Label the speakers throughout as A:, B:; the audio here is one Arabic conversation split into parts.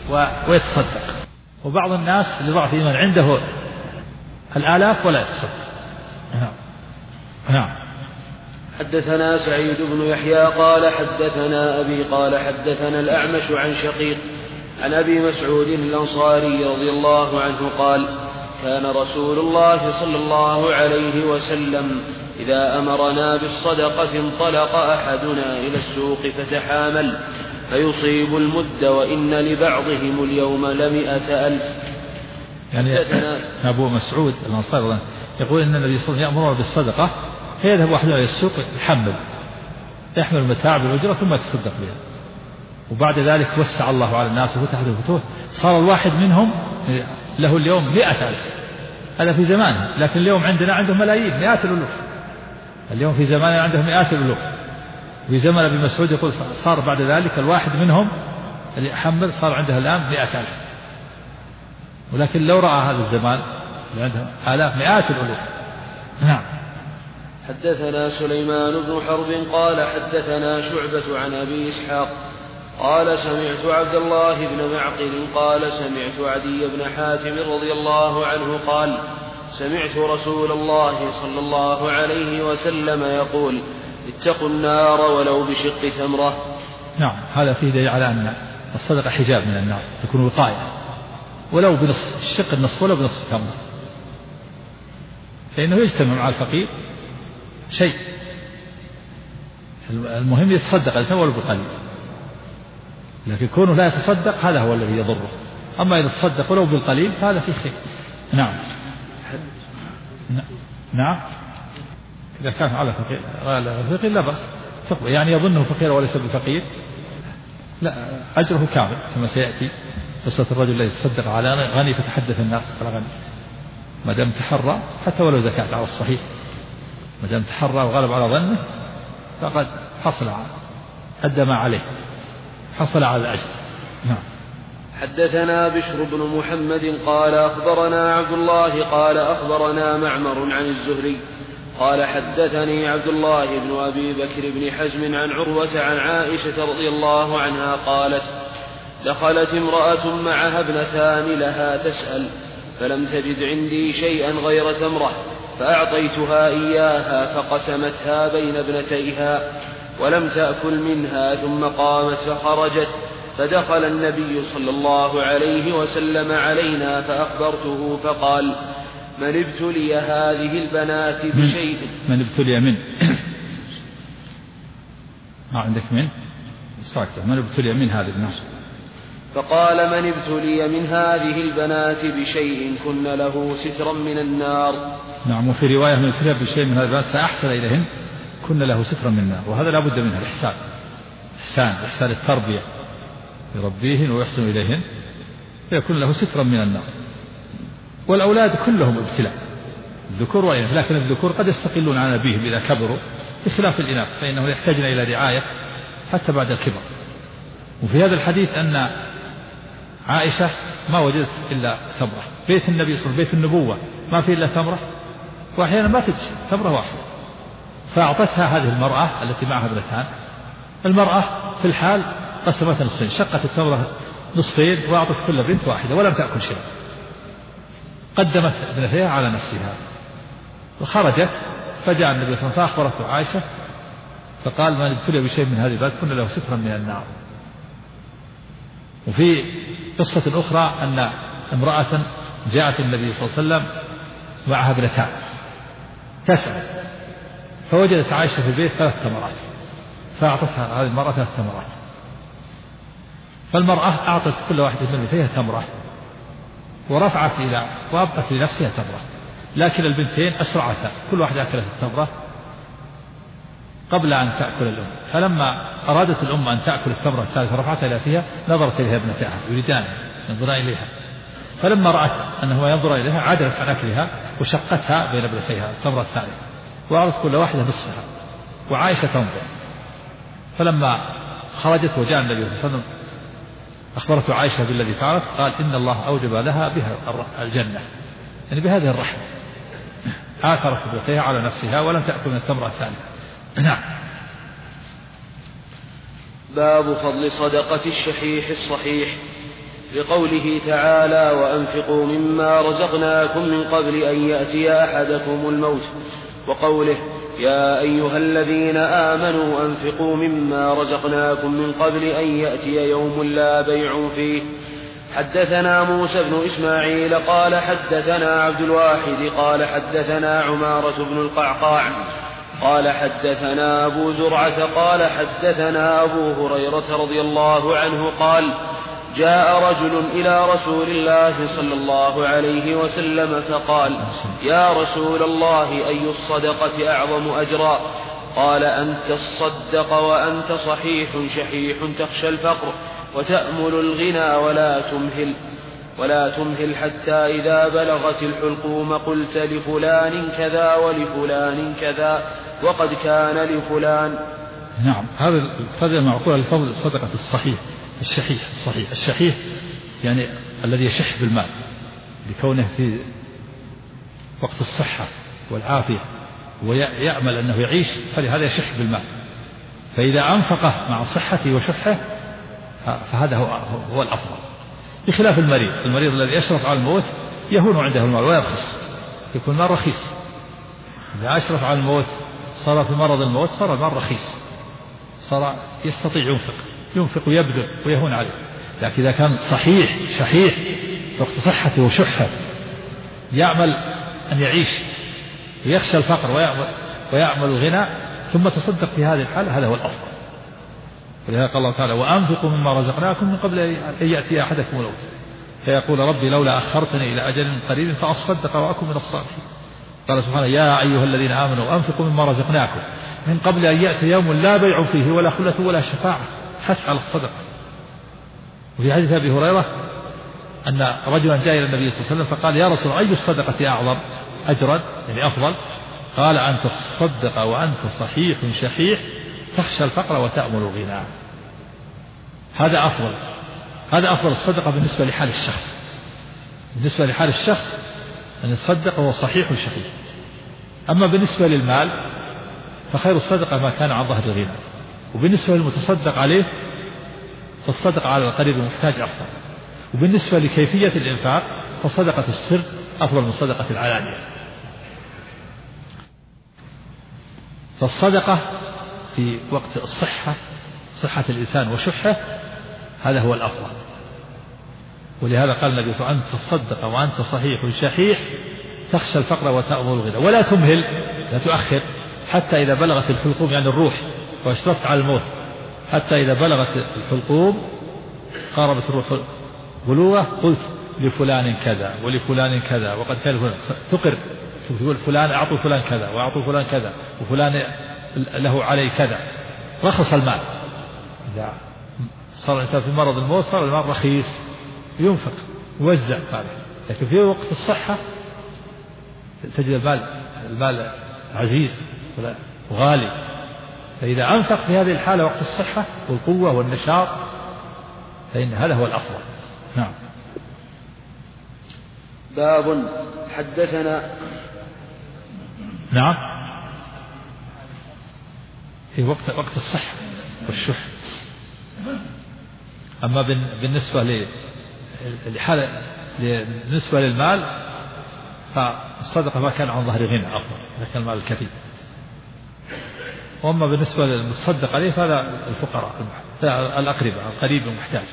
A: ويتصدق. وبعض الناس لضعف الإيمان عنده الآلاف ولا يتصدق. نعم.
B: حدثنا سعيد بن يحيى قال حدثنا أبي قال حدثنا الأعمش عن شقيق عن أبي مسعود الأنصاري رضي الله عنه قال كان رسول الله صلى الله عليه وسلم إذا أمرنا بالصدقة انطلق أحدنا إلى السوق فتحامل فيصيب المد وإن لبعضهم اليوم ل100,000.
A: يعني أبو مسعود الأنصاري يقول إن النبي صلى الله عليه وسلم يأمرنا بالصدقة فيذهب أحدنا إلى السوق يحمل المتاع بالأجرة ثم يتصدق بها. وبعد ذلك وسع الله على الناس وفتح له فتوح صار الواحد منهم له اليوم 100,000. هذا في زمانه، لكن اليوم عندهم ملايين، مئات الألوف. اليوم في زمانه عندهم مئات الألوف. في زمن أبي مسعود يقول صار بعد ذلك الواحد منهم اللي يحمل صار عنده الآن 100,000. ولكن لو رأى هذا الزمان اللي عنده آلاف مئات الألوف. نعم.
B: حدثنا سليمان بن حرب قال حدثنا شعبة عن أبي إسحاق قال سمعت عبد الله بن معقل قال سمعت عدي بن حاتم رضي الله عنه قال سمعت رسول الله صلى الله عليه وسلم يقول اتقوا النار ولو بشق تمرة.
A: نعم. هذا فيه دليل على أن الصدقة حجاب من النار، تكون وقاية ولو بنصف الشق النصف ولو بنصف تمرة، فإنه يجتمع مع الفقير شيء. المهم يتصدق الإنسان ولو بقليل، لكن كونه لا يتصدق هذا هو الذي يضره. أما إذا تصدق ولو بالقليل فهذا فيه خير. نعم. نعم. إذا كان على فقير لا بأس، يعني يظنه فقير وليس بفقير، لا أجره كامل كما سيأتي قصة الرجل الذي تصدق على غني فتحدث الناس على غني، ما دام تحرى حتى ولو زكاة على الصحيح، ما دام تحرى وغلب على ظنه فقد حصل أدى ما عليه، حصل على الأجر. نعم.
B: حدثنا بشر بن محمد قال أخبرنا عبد الله قال أخبرنا معمر عن الزهري قال حدثني عبد الله بن أبي بكر بن حزم عن عروة عن عائشة رضي الله عنها قالت دخلت امرأة معها ابنتان لها تسأل فلم تجد عندي شيئا غير تمرة فأعطيتها إياها فقسمتها بين ابنتيها ولم تأكل منها ثم قامت فخرجت فدخل النبي صلى الله عليه وسلم علينا فأخبرته فقال من ابتلي هذه البنات بشيء
A: من ابتلي من ما عندك من ابتلي من هذه الناس
B: فقال من ابتلي من هذه البنات بشيء كن له سترا من النار.
A: نعم. وفي رواية من ابتلي بشيء من هذه البنات فأحسن إليهن كن له سترا من النار. وهذا لا بد منها إحسان التربية، يربيهن ويحسن إليهن فيكون له سترا من النار. والأولاد كلهم ابتلاء، الذكور وإناث، لكن الذكور قد يستقلون عن أبيهم إذا كبروا بخلاف الإناث فإنه يحتاجون إلى رعاية حتى بعد الكبر. وفي هذا الحديث أن عائشة ما وجدت إلا تمرة، بيت النبي صلى الله عليه وسلم بيت النبوة ما فيه إلا تمرة، وأحيانا ما تجد تمرة واحدة، فأعطتها هذه المرأة التي معها ابنتان. المرأة في الحال قسمتها نصفين، شقت التمرة نصفين وأعطت كل بنت واحدة ولم تأكل شيء، قدمت ابنتها على نفسها وخرجت. فجاء النبي صلى الله عليه وسلم فأخبرته عائشة فقال من ابتلي بشيء من هذه البلد كن له سترا من النار. وفي قصة أخرى أن امرأة جاءت النبي صلى الله عليه وسلم معها ابنتان تسأل، فوجدت عائشة في البيت 3 تمرات فأعطتها هذه المرأة 3 تمرات. فالمرأة أعطت كل واحدة من ابنتيها تمرة ورفعت وأبقت لنفسها تمرة، لكن البنتين أسرعتا كل واحدة أكلت التمرة قبل أن تأكل الأم. فلما أرادت الأم أن تأكل التمرة الثالثة رفعتها إلى فيها نظرت إليها ابنتها يريدان ينظران إليها، فلما رأت أنه ينظر إليها عدلت عن أكلها وشقتها بين ابنتيها التمرة الثالثة وأعطت كل واحدة نصفها وعائشة تنظر. فلما خرجت وجاء النبي صلى الله عليه وسلم أخبرته عائشة بالذي فعلت قال إن الله أوجب لها بها الجنة، يعني بهذه الرحمة آثرت ابنتيها على نفسها ولم تأكل من التمرة الثانية. نعم.
B: باب فضل صدقة الشحيح الصحيح. لقوله تعالى وأنفقوا مما رزقناكم من قبل أن يأتي أحدكم الموت، وقوله يا أيها الذين آمنوا أنفقوا مما رزقناكم من قبل أن يأتي يوم لا بيع فيه. حدثنا موسى بن إسماعيل قال حدثنا عبد الواحد قال حدثنا عمارة بن القعقاع قال حدثنا أبو زرعة قال حدثنا أبو هريرة رضي الله عنه قال جاء رجل إلى رسول الله صلى الله عليه وسلم فقال يا رسول الله أي الصدقة أعظم أجرا؟ قال أن تصدق وأنت صحيح شحيح تخشى الفقر وتأمل الغنى ولا تمهل حتى إذا بلغت الحلقوم قلت لفلان كذا ولفلان كذا وقد كان لفلان.
A: نعم، هذا القضية معقولة لفضل الصدقة الشحيح يعني الذي يشح بالمال لكونه في وقت الصحة والعافية ويأمل أنه يعيش، فلهذا يشح بالمال، فإذا أنفقه مع صحته وشحه فهذا هو الأفضل، بخلاف المريض الذي يشرف على الموت يهون عنده المال ويرخص، يكون المال رخيص. إذا أشرف على الموت صار في مرض الموت صار المال رخيص، صار يستطيع ينفق ويبذل ويهون عليه. لكن إذا كان شحيح وقت صحته وشحه يعمل أن يعيش ويخشى الفقر ويعمل الغنى ثم تصدق في هذه الحالة، هذا هو الأفضل. ولهذا قال الله تعالى وأنفقوا مما رزقناكم من قبل أن يأتي أحدكم الموت فيقول ربي لولا أخرتني إلى أجل قريب فأصدق وأكن من الصالحين. قال سبحانه يا أيها الذين آمنوا أنفقوا مما رزقناكم من قبل أن يأتي يوم لا بيع فيه ولا خلة ولا شفاعة، حث على الصدقة. وفي حديث أبي هريرة أن رجلا جاء إلى النبي صلى الله عليه وسلم فقال يا رسول أي الصدقة أعظم أجرا يعني أفضل؟ قال أن تصدق وأنت صحيح شحيح تخشى الفقر وتأمل الغنى. هذا أفضل الصدقة بالنسبة لحال الشخص. بالنسبة لحال الشخص أن يصدق وهو صحيح شحيح. أما بالنسبة للمال فخير الصدقة ما كان عن ظهر الغنى. وبالنسبة للمتصدق عليه فالصدقة على القريب المحتاج أفضل. وبالنسبة لكيفية الإنفاق فصدقة السر أفضل من صدقة العلانية. فالصدقة في وقت صحة الإنسان وشحه هذا هو الأفضل. ولهذا قال النبي صلى الله عليه وسلم أن تصدق وأنت صحيح شحيح تخشى الفقر وتأمل الغنى ولا تمهل لا تؤخر حتى إذا بلغت الحلقوم يعني الروح واشرفت على الموت حتى إذا بلغت الحلقوم قاربت الروح بلوغه قلت لفلان كذا ولفلان كذا وقد كان فلان تقر تقول فلان أعطوا فلان كذا وأعطوا فلان كذا وفلان له عليه كذا. رخص المال إذا صار الإنسان في مرض الموت صار المال رخيص ينفق يوزع ماله. لكن في وقت الصحة تجد المال عزيز وغالي، فإذا أنفق في هذه الحالة وقت الصحة والقوة والنشاط فإن هذا هو الأفضل. نعم.
B: باب حدثنا
A: نعم في وقت الصحة والشح. أما بالنسبة بالنسبة للمال فالصدقة ما كان عن ظهر غنى أفضل إذا كان المال الكثير. وأما بالنسبة للمتصدق عليه فهذا الفقراء الأقرباء القريب المحتاج.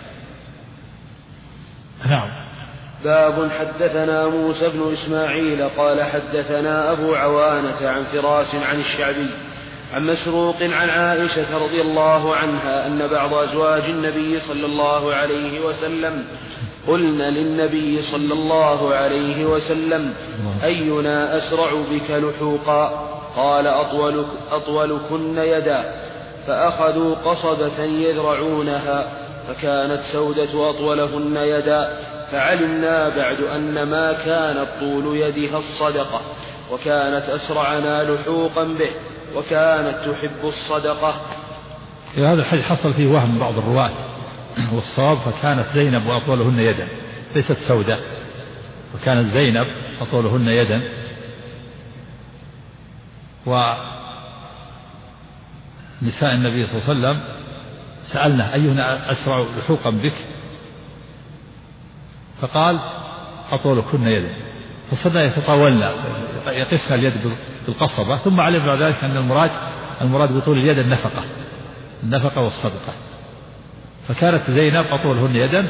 A: نعم.
B: باب حدثنا موسى بن إسماعيل قال حدثنا أبو عوانة عن فراس عن الشعبي عن مسروق عن عائشة رضي الله عنها أن بعض أزواج النبي صلى الله عليه وسلم قلن للنبي صلى الله عليه وسلم أينا أسرع بك لحوقا؟ قال أطولكن يدا. فأخذوا قصبة يذرعونها فكانت سودة أطولهن يدا. فعلمنا بعد أن ما كانت طول يدها الصدقة وكانت أسرعنا لحوقا به وكانت تحب الصدقة.
A: هذا الحديث حصل فيه وهم بعض الرواة والصواب فكانت زينب وأطولهن يدا ليست سودة، وكانت زينب أطولهن يدا. ونساء النبي صلى الله عليه وسلم سألنا أيهن أسرع لحوقا بك؟ فقال أطولكن يدا، فصرنا يتطاولنا يقسها اليد بالقصبة، ثم علم بعد ذلك أن المراد بطول اليد النفقة والصدقة. فكانت زينب أطولهن يدا،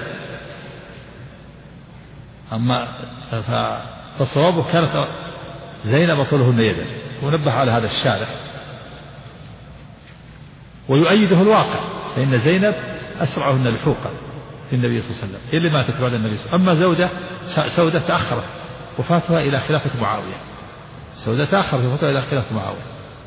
A: أما فالصواب كانت زينب أطولهن يدا، ونبه على هذا الشارع ويؤيده الواقع، فإن زينب أسرعهن لحوقا للنبي صلى الله عليه وسلم، هي اللي ماتت بعد النبي صلى الله عليه وسلم. أما سودة تأخرت وفاتها إلى خلافة معاوية، سودة تأخرت وفاتها إلى خلافة معاوية.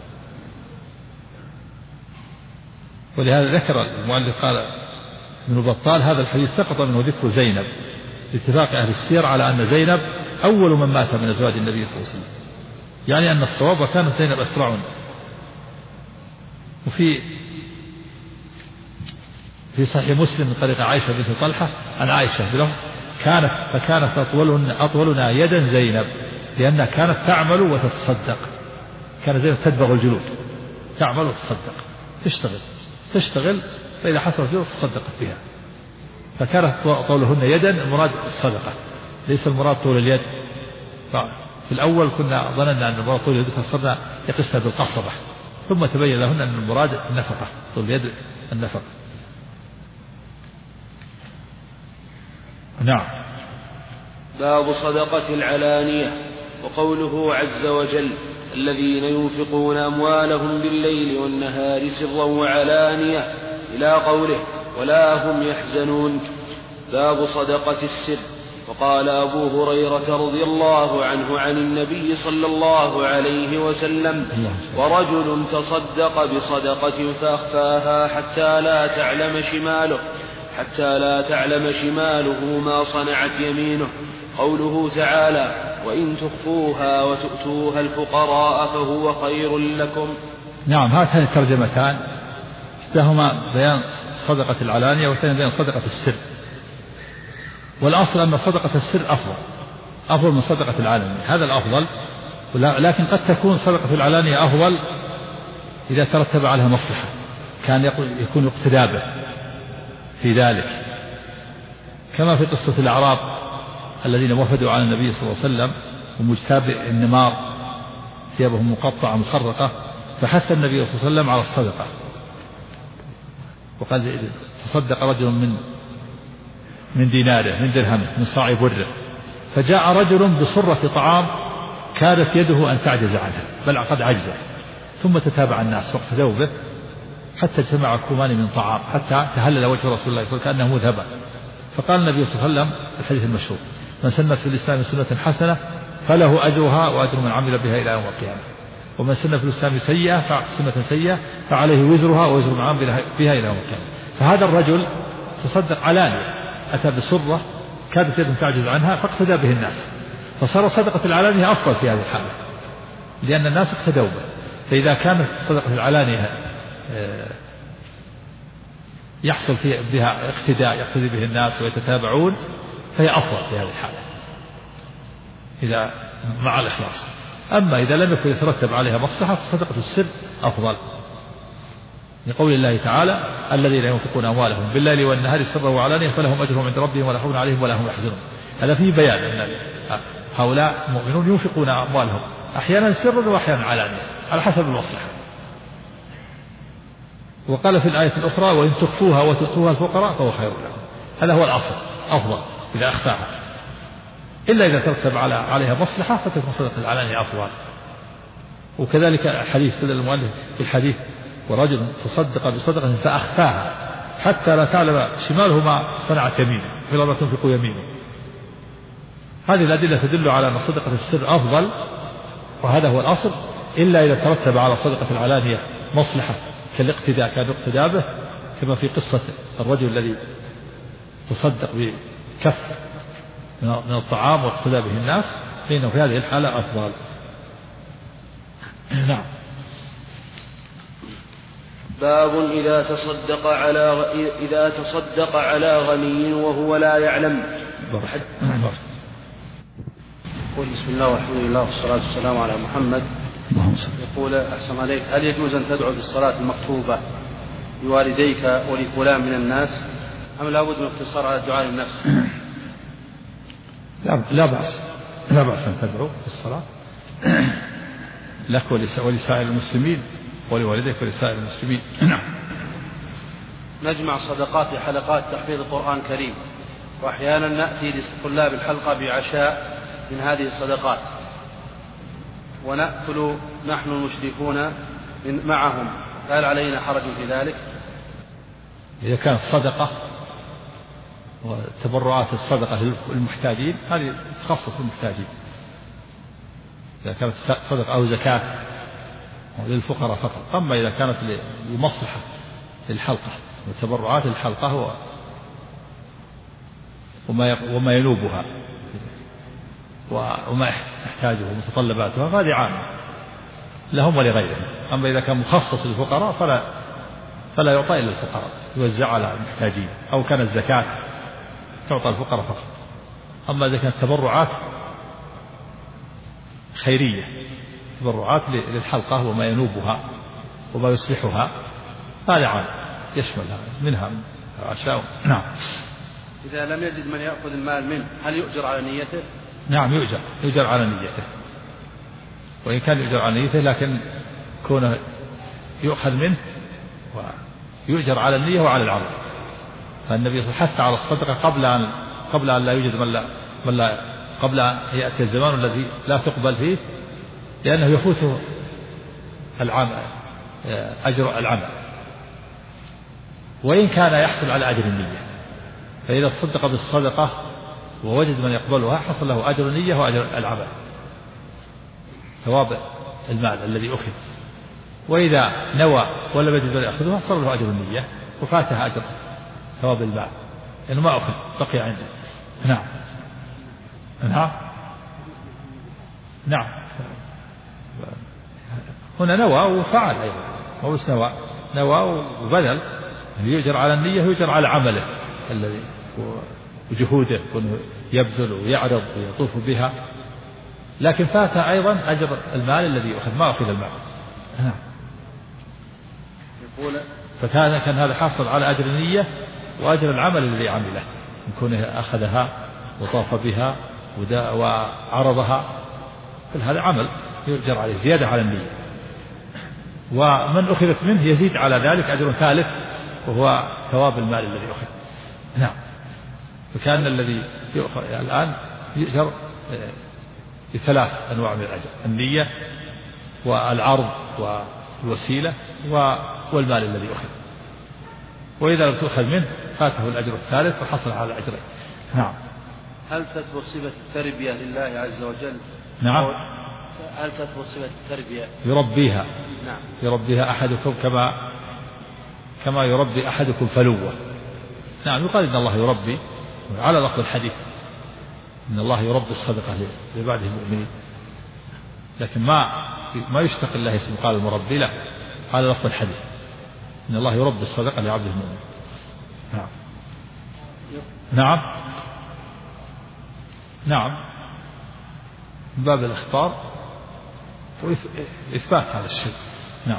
A: ولهذا ذكر المؤلف قال ابن بطال هذا الحديث سقط منه ذكر زينب باتفاق أهل السير على أن زينب أول من مات من أزواج النبي صلى الله عليه وسلم، يعني أن الصواب وكانت زينب أسرعون. في صحيح مسلم من طريق عائشة بنت طلحة عن عائشة بلفظ فكانت أطولنا يدا زينب، لأنها كانت تعمل وتتصدق. كانت زينب تدبغ الجلود، تعمل وتتصدق، تشتغل فإذا حصلت جلود تصدقت بها. فكانت طولهن يدا المراد الصدقة، ليس المراد طول اليد. في الأول كنا ظننا أن المراد طول اليد فصرنا يقسها بالقصبة، ثم تبين لهن أن المراد النفقة، طول اليد النفقة. نعم.
B: باب صدقة العلانية. وقوله عز وجل الذين ينفقون أموالهم بالليل والنهار سرا وعلانية إلى قوله ولا هم يحزنون. باب صدقة السر. وقال أبو هريرة رضي الله عنه عن النبي صلى الله عليه وسلم ورجل تصدق بصدقة فأخفاها حتى لا تعلم شماله ما صنعت يمينه. قوله تعالى وإن تخفوها وتؤتوها الفقراء فهو خير لكم.
A: نعم، هاتان الترجمتان إحداهما بيان صدقة العلانية والثانية بيان صدقة السر. والأصل أن صدقة السر أفضل من صدقة العلانية، هذا الأفضل. لكن قد تكون صدقة العلانية أفضل إذا ترتب عليها مصلحة، كان يكون اقتداء به في ذلك، كما في قصة الأعراب الذين وفدوا على النبي صلى الله عليه وسلم ومجتاب النمار ثيابهم مقطعة مخرقة، فحث النبي صلى الله عليه وسلم على الصدقة، وقال تصدق رجل من ديناره من درهمه من صاع بره، فجاء رجل بصرة طعام كادت يده أن تعجز عنها بل قد عجزت، ثم تتابع الناس واقتدوا به حتى اجتمع كومان من طعام حتى تهلل وجه رسول الله صلى الله عليه وسلم كأنه مذهبا. فقال النبي صلى الله عليه وسلم الحديث المشهور من سن في الإسلام سنة حسنة فله أجرها وأجر من عمل بها إلى يوم القيامة، ومن سن في الإسلام سنة سيئة فعليه وزرها ووزر من عمل بها إلى يوم القيامة. فهذا الرجل تصدق علانية، أتى بسرة كادت يد تعجز عنها فاقتدى به الناس، فصار صدقة العلانية أفضل في هذه الحالة لأن الناس اقتدوا به. فإذا كانت صدقة العلانية يحصل بها اقتداء يقتدي به الناس ويتتابعون فهي أفضل في هذه الحالة إذا مع الإخلاص. أما إذا لم يكن يترتب عليها مصلحة فصدقة السر أفضل، لقول الله تعالى الذين ينفقون أموالهم بالليل والنهار سرا وعلانية فلهم أجرهم عند ربهم ولا خوف عليهم ولا هم يحزنون. هذا فيه بيان أن هؤلاء المؤمنون ينفقون أموالهم أحيانا سرا وأحيانا علانية على حسب المصلحة. وقال في الآية الأخرى وإن تخفوها وتؤتوها الفقراء فهو خير لكم. هذا هو الأصل أفضل إذا أخفاها، إلا إذا ترتب عليها مصلحة فتكون صدقة العلانية أفضل. وكذلك الحديث سيد المؤلف في الحديث ورجل تصدق بصدقة فأخفاها حتى لا تعلم شماله ما صنعت يمينه فلا ما تنفق يمينه. هذه الأدلة تدل على أن صدقة السر أفضل، وهذا هو الأصل، إلا إذا ترتب على صدقة العلانية مصلحة كالاقتداء كان اقتداء به، كما في قصة الرجل الذي تصدق بكف من الطعام واقتدى به الناس، فإنه في هذه الحالة أفضل. نعم.
B: باب إذا تصدق على غني وهو لا يعلم.
C: يقول بسم الله والحمد لله والصلاة والسلام على محمد. يقول أحسن عليك، هل يجوز أن تدعو بالصلاة المكتوبة لوالديك ولفلان من الناس أم لا بد من اقتصار على الدعاء للنفس؟
A: لا بأس أن تدعو في الصلاة لك ولسائر المسلمين ولوالديك ولسائر المسلمين.
C: نجمع صدقات في حلقات تحفيظ القرآن الكريم، وأحيانا نأتي لطلاب الحلقة بعشاء من هذه الصدقات ونأكل نحن المشرفون معهم، هل علينا حرج في ذلك؟
A: إذا كانت صدقة وتبرعات الصدقة للمحتاجين هذه تخصص المحتاجين، إذا كانت صدقة أو زكاة للفقراء فقط. أما إذا كانت لمصلحة للحلقة وتبرعات الحلقة وما ينوبها وما يحتاجه ومتطلباتها فهذه عامة لهم ولغيرهم. أما إذا كان مخصص للفقراء فلا يعطى إلا الفقراء، يوزع على المحتاجين، أو كان الزكاة تعطى الفقراء فقط. أما إذا كانت تبرعات خيرية، تبرعات للحلقة وما ينوبها وما يصلحها، هذا عام يشملها منها عشاء. نعم.
C: إذا لم يجد من يأخذ المال منه هل يؤجر على نيته؟
A: نعم يؤجر على نيته، وإن كان يؤجر على نيته لكن كونه يؤخذ منه ويؤجر على النية وعلى العمل. فالنبي صلى الله عليه وسلم حث على الصدقة قبل أن لا يوجد من لا قبل أن يأتي الزمان الذي لا تقبل فيه، لأنه يفوته العمل أجر العمل، وإن كان يحصل على أجر النية. فإذا تصدق بالصدقة ووجد من يقبلها حصل له أجر النية وأجر العمل، ثواب المال الذي أخذ. وإذا نوى ولا يجد من يأخذها صار له أجر النية وفاتها أجر ثواب المال لأنه ما أخذ بقي عنده. نعم. هنا نوى وفعل أيضا، هو بس نوى وبذل، يؤجر على النية ويؤجر على عمله الذي وجهوده، كونه يبذل ويعرض ويطوف بها، لكن فات أيضا أجر المال الذي يؤخذ، ما أخذ المال. فكان هذا حاصل على أجر النية وأجر العمل الذي عمله، من كونه أخذها وطاف بها وعرضها، كل هذا عمل يؤجر عليه زيادة على النية. ومن أخذت منه يزيد على ذلك أجر ثالث وهو ثواب المال الذي أخذ. نعم. فكان الذي يؤخذ الآن يؤجر بثلاث أنواع من الأجر: النية والعرض والوسيلة والمال الذي أخذ. وإذا لم تؤخذ منه فاته الأجر الثالث وحصل على الأجرين. نعم.
C: هل تثبت صفة التربية لله عز وجل؟
A: نعم.
C: هل تثبت صفة التربية؟
A: يربيها.
C: نعم.
A: يربيها أحدكم كما يربي أحدكم فلوة. نعم. يقال إن الله يربي على لفظ الحديث، إن الله يربي الصدقة لعباده المؤمنين، لكن ما يشتق الله اسم قال المربي، لا، على لفظ الحديث إن الله يربي الصدقة لعبده المؤمن. نعم. من باب الإخبار وإثبات هذا الشيء. نعم.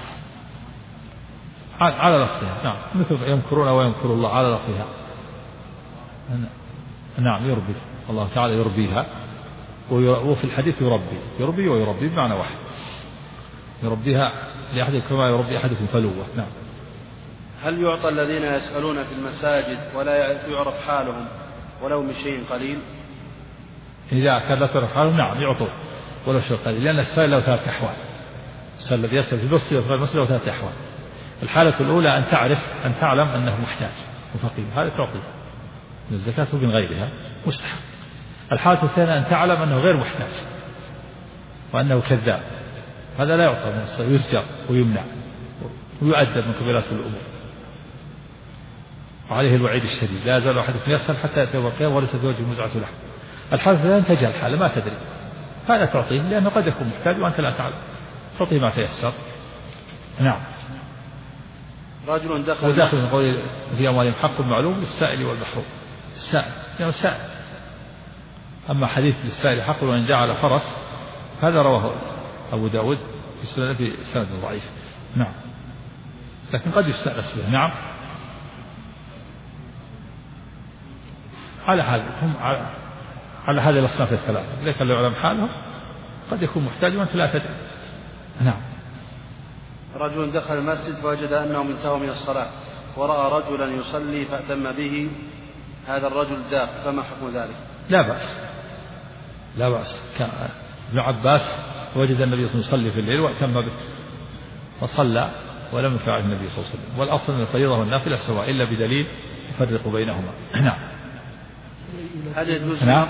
A: على لفظها. نعم. مثل يمكرون ويمكر الله، على لفظها. نعم. يربي الله تعالى، يربيها. وفي الحديث يربي ويربي بمعنى واحد، يربيها لأحدكم كما يربي أحدكم فلوة. نعم.
C: هل يعطى الذين يسألون في المساجد ولا يعرف حالهم ولو من شيء قليل؟
A: إذا كان لا تعرف حالهم نعم يعطوا ولو شيء قليل، لأن السائل له ثلاث أحوال. السائل الذي يسأل في المسجد له ثلاث أحوال. الحالة الأولى أن تعلم أنه محتاج وفقير، هذا تعطيه، الزكاة من غيرها مستحب. الحالة الثانية أن تعلم أنه غير محتاج وأنه كذاب، هذا لا يعطى، يزجر ويمنع ويؤدب من كبيرات الأمور، وعليه الوعيد الشديد: لا يزال أحدكم يسأل حتى يأتي يوم القيامة وليس في وجهه مزعة لحم. الحالة الثانية أن تجهل حاله، ما تدري، هذا تعطيه لأنه قد يكون محتاج وأنت لا تعلم، تعطيه ما تيسر. نعم.
C: رجل دخل
A: وداخل قول في أموالهم حق معلوم للسائل والمحروم. السائل أما حديث للسائل حق وإن جاء على فرس هذا رواه أبو داود في سند ضعيف. نعم. لكن قد يستأنس به. نعم. على حال على هذه الأصناف الثلاثة. إذا كان لا يعلم حاله قد يكون محتاج وأنت لا تدري. نعم.
C: رجل دخل المسجد فوجد أنهم انتهوا من الصلاة ورأى رجلا يصلي فأتم به، هذا الرجل داخل، فما حكم ذلك؟
A: لا بأس، لا بأس. ابن عباس وجد النبي صلى الله عليه وسلم يصلي في الليل وأتم به فصلى ولم يفعل النبي صلى الله عليه وسلم. والأصل أن الفريضة والنافلة سواء إلا بدليل يفرق بينهما. نعم.
C: هل يجوز؟
A: نعم.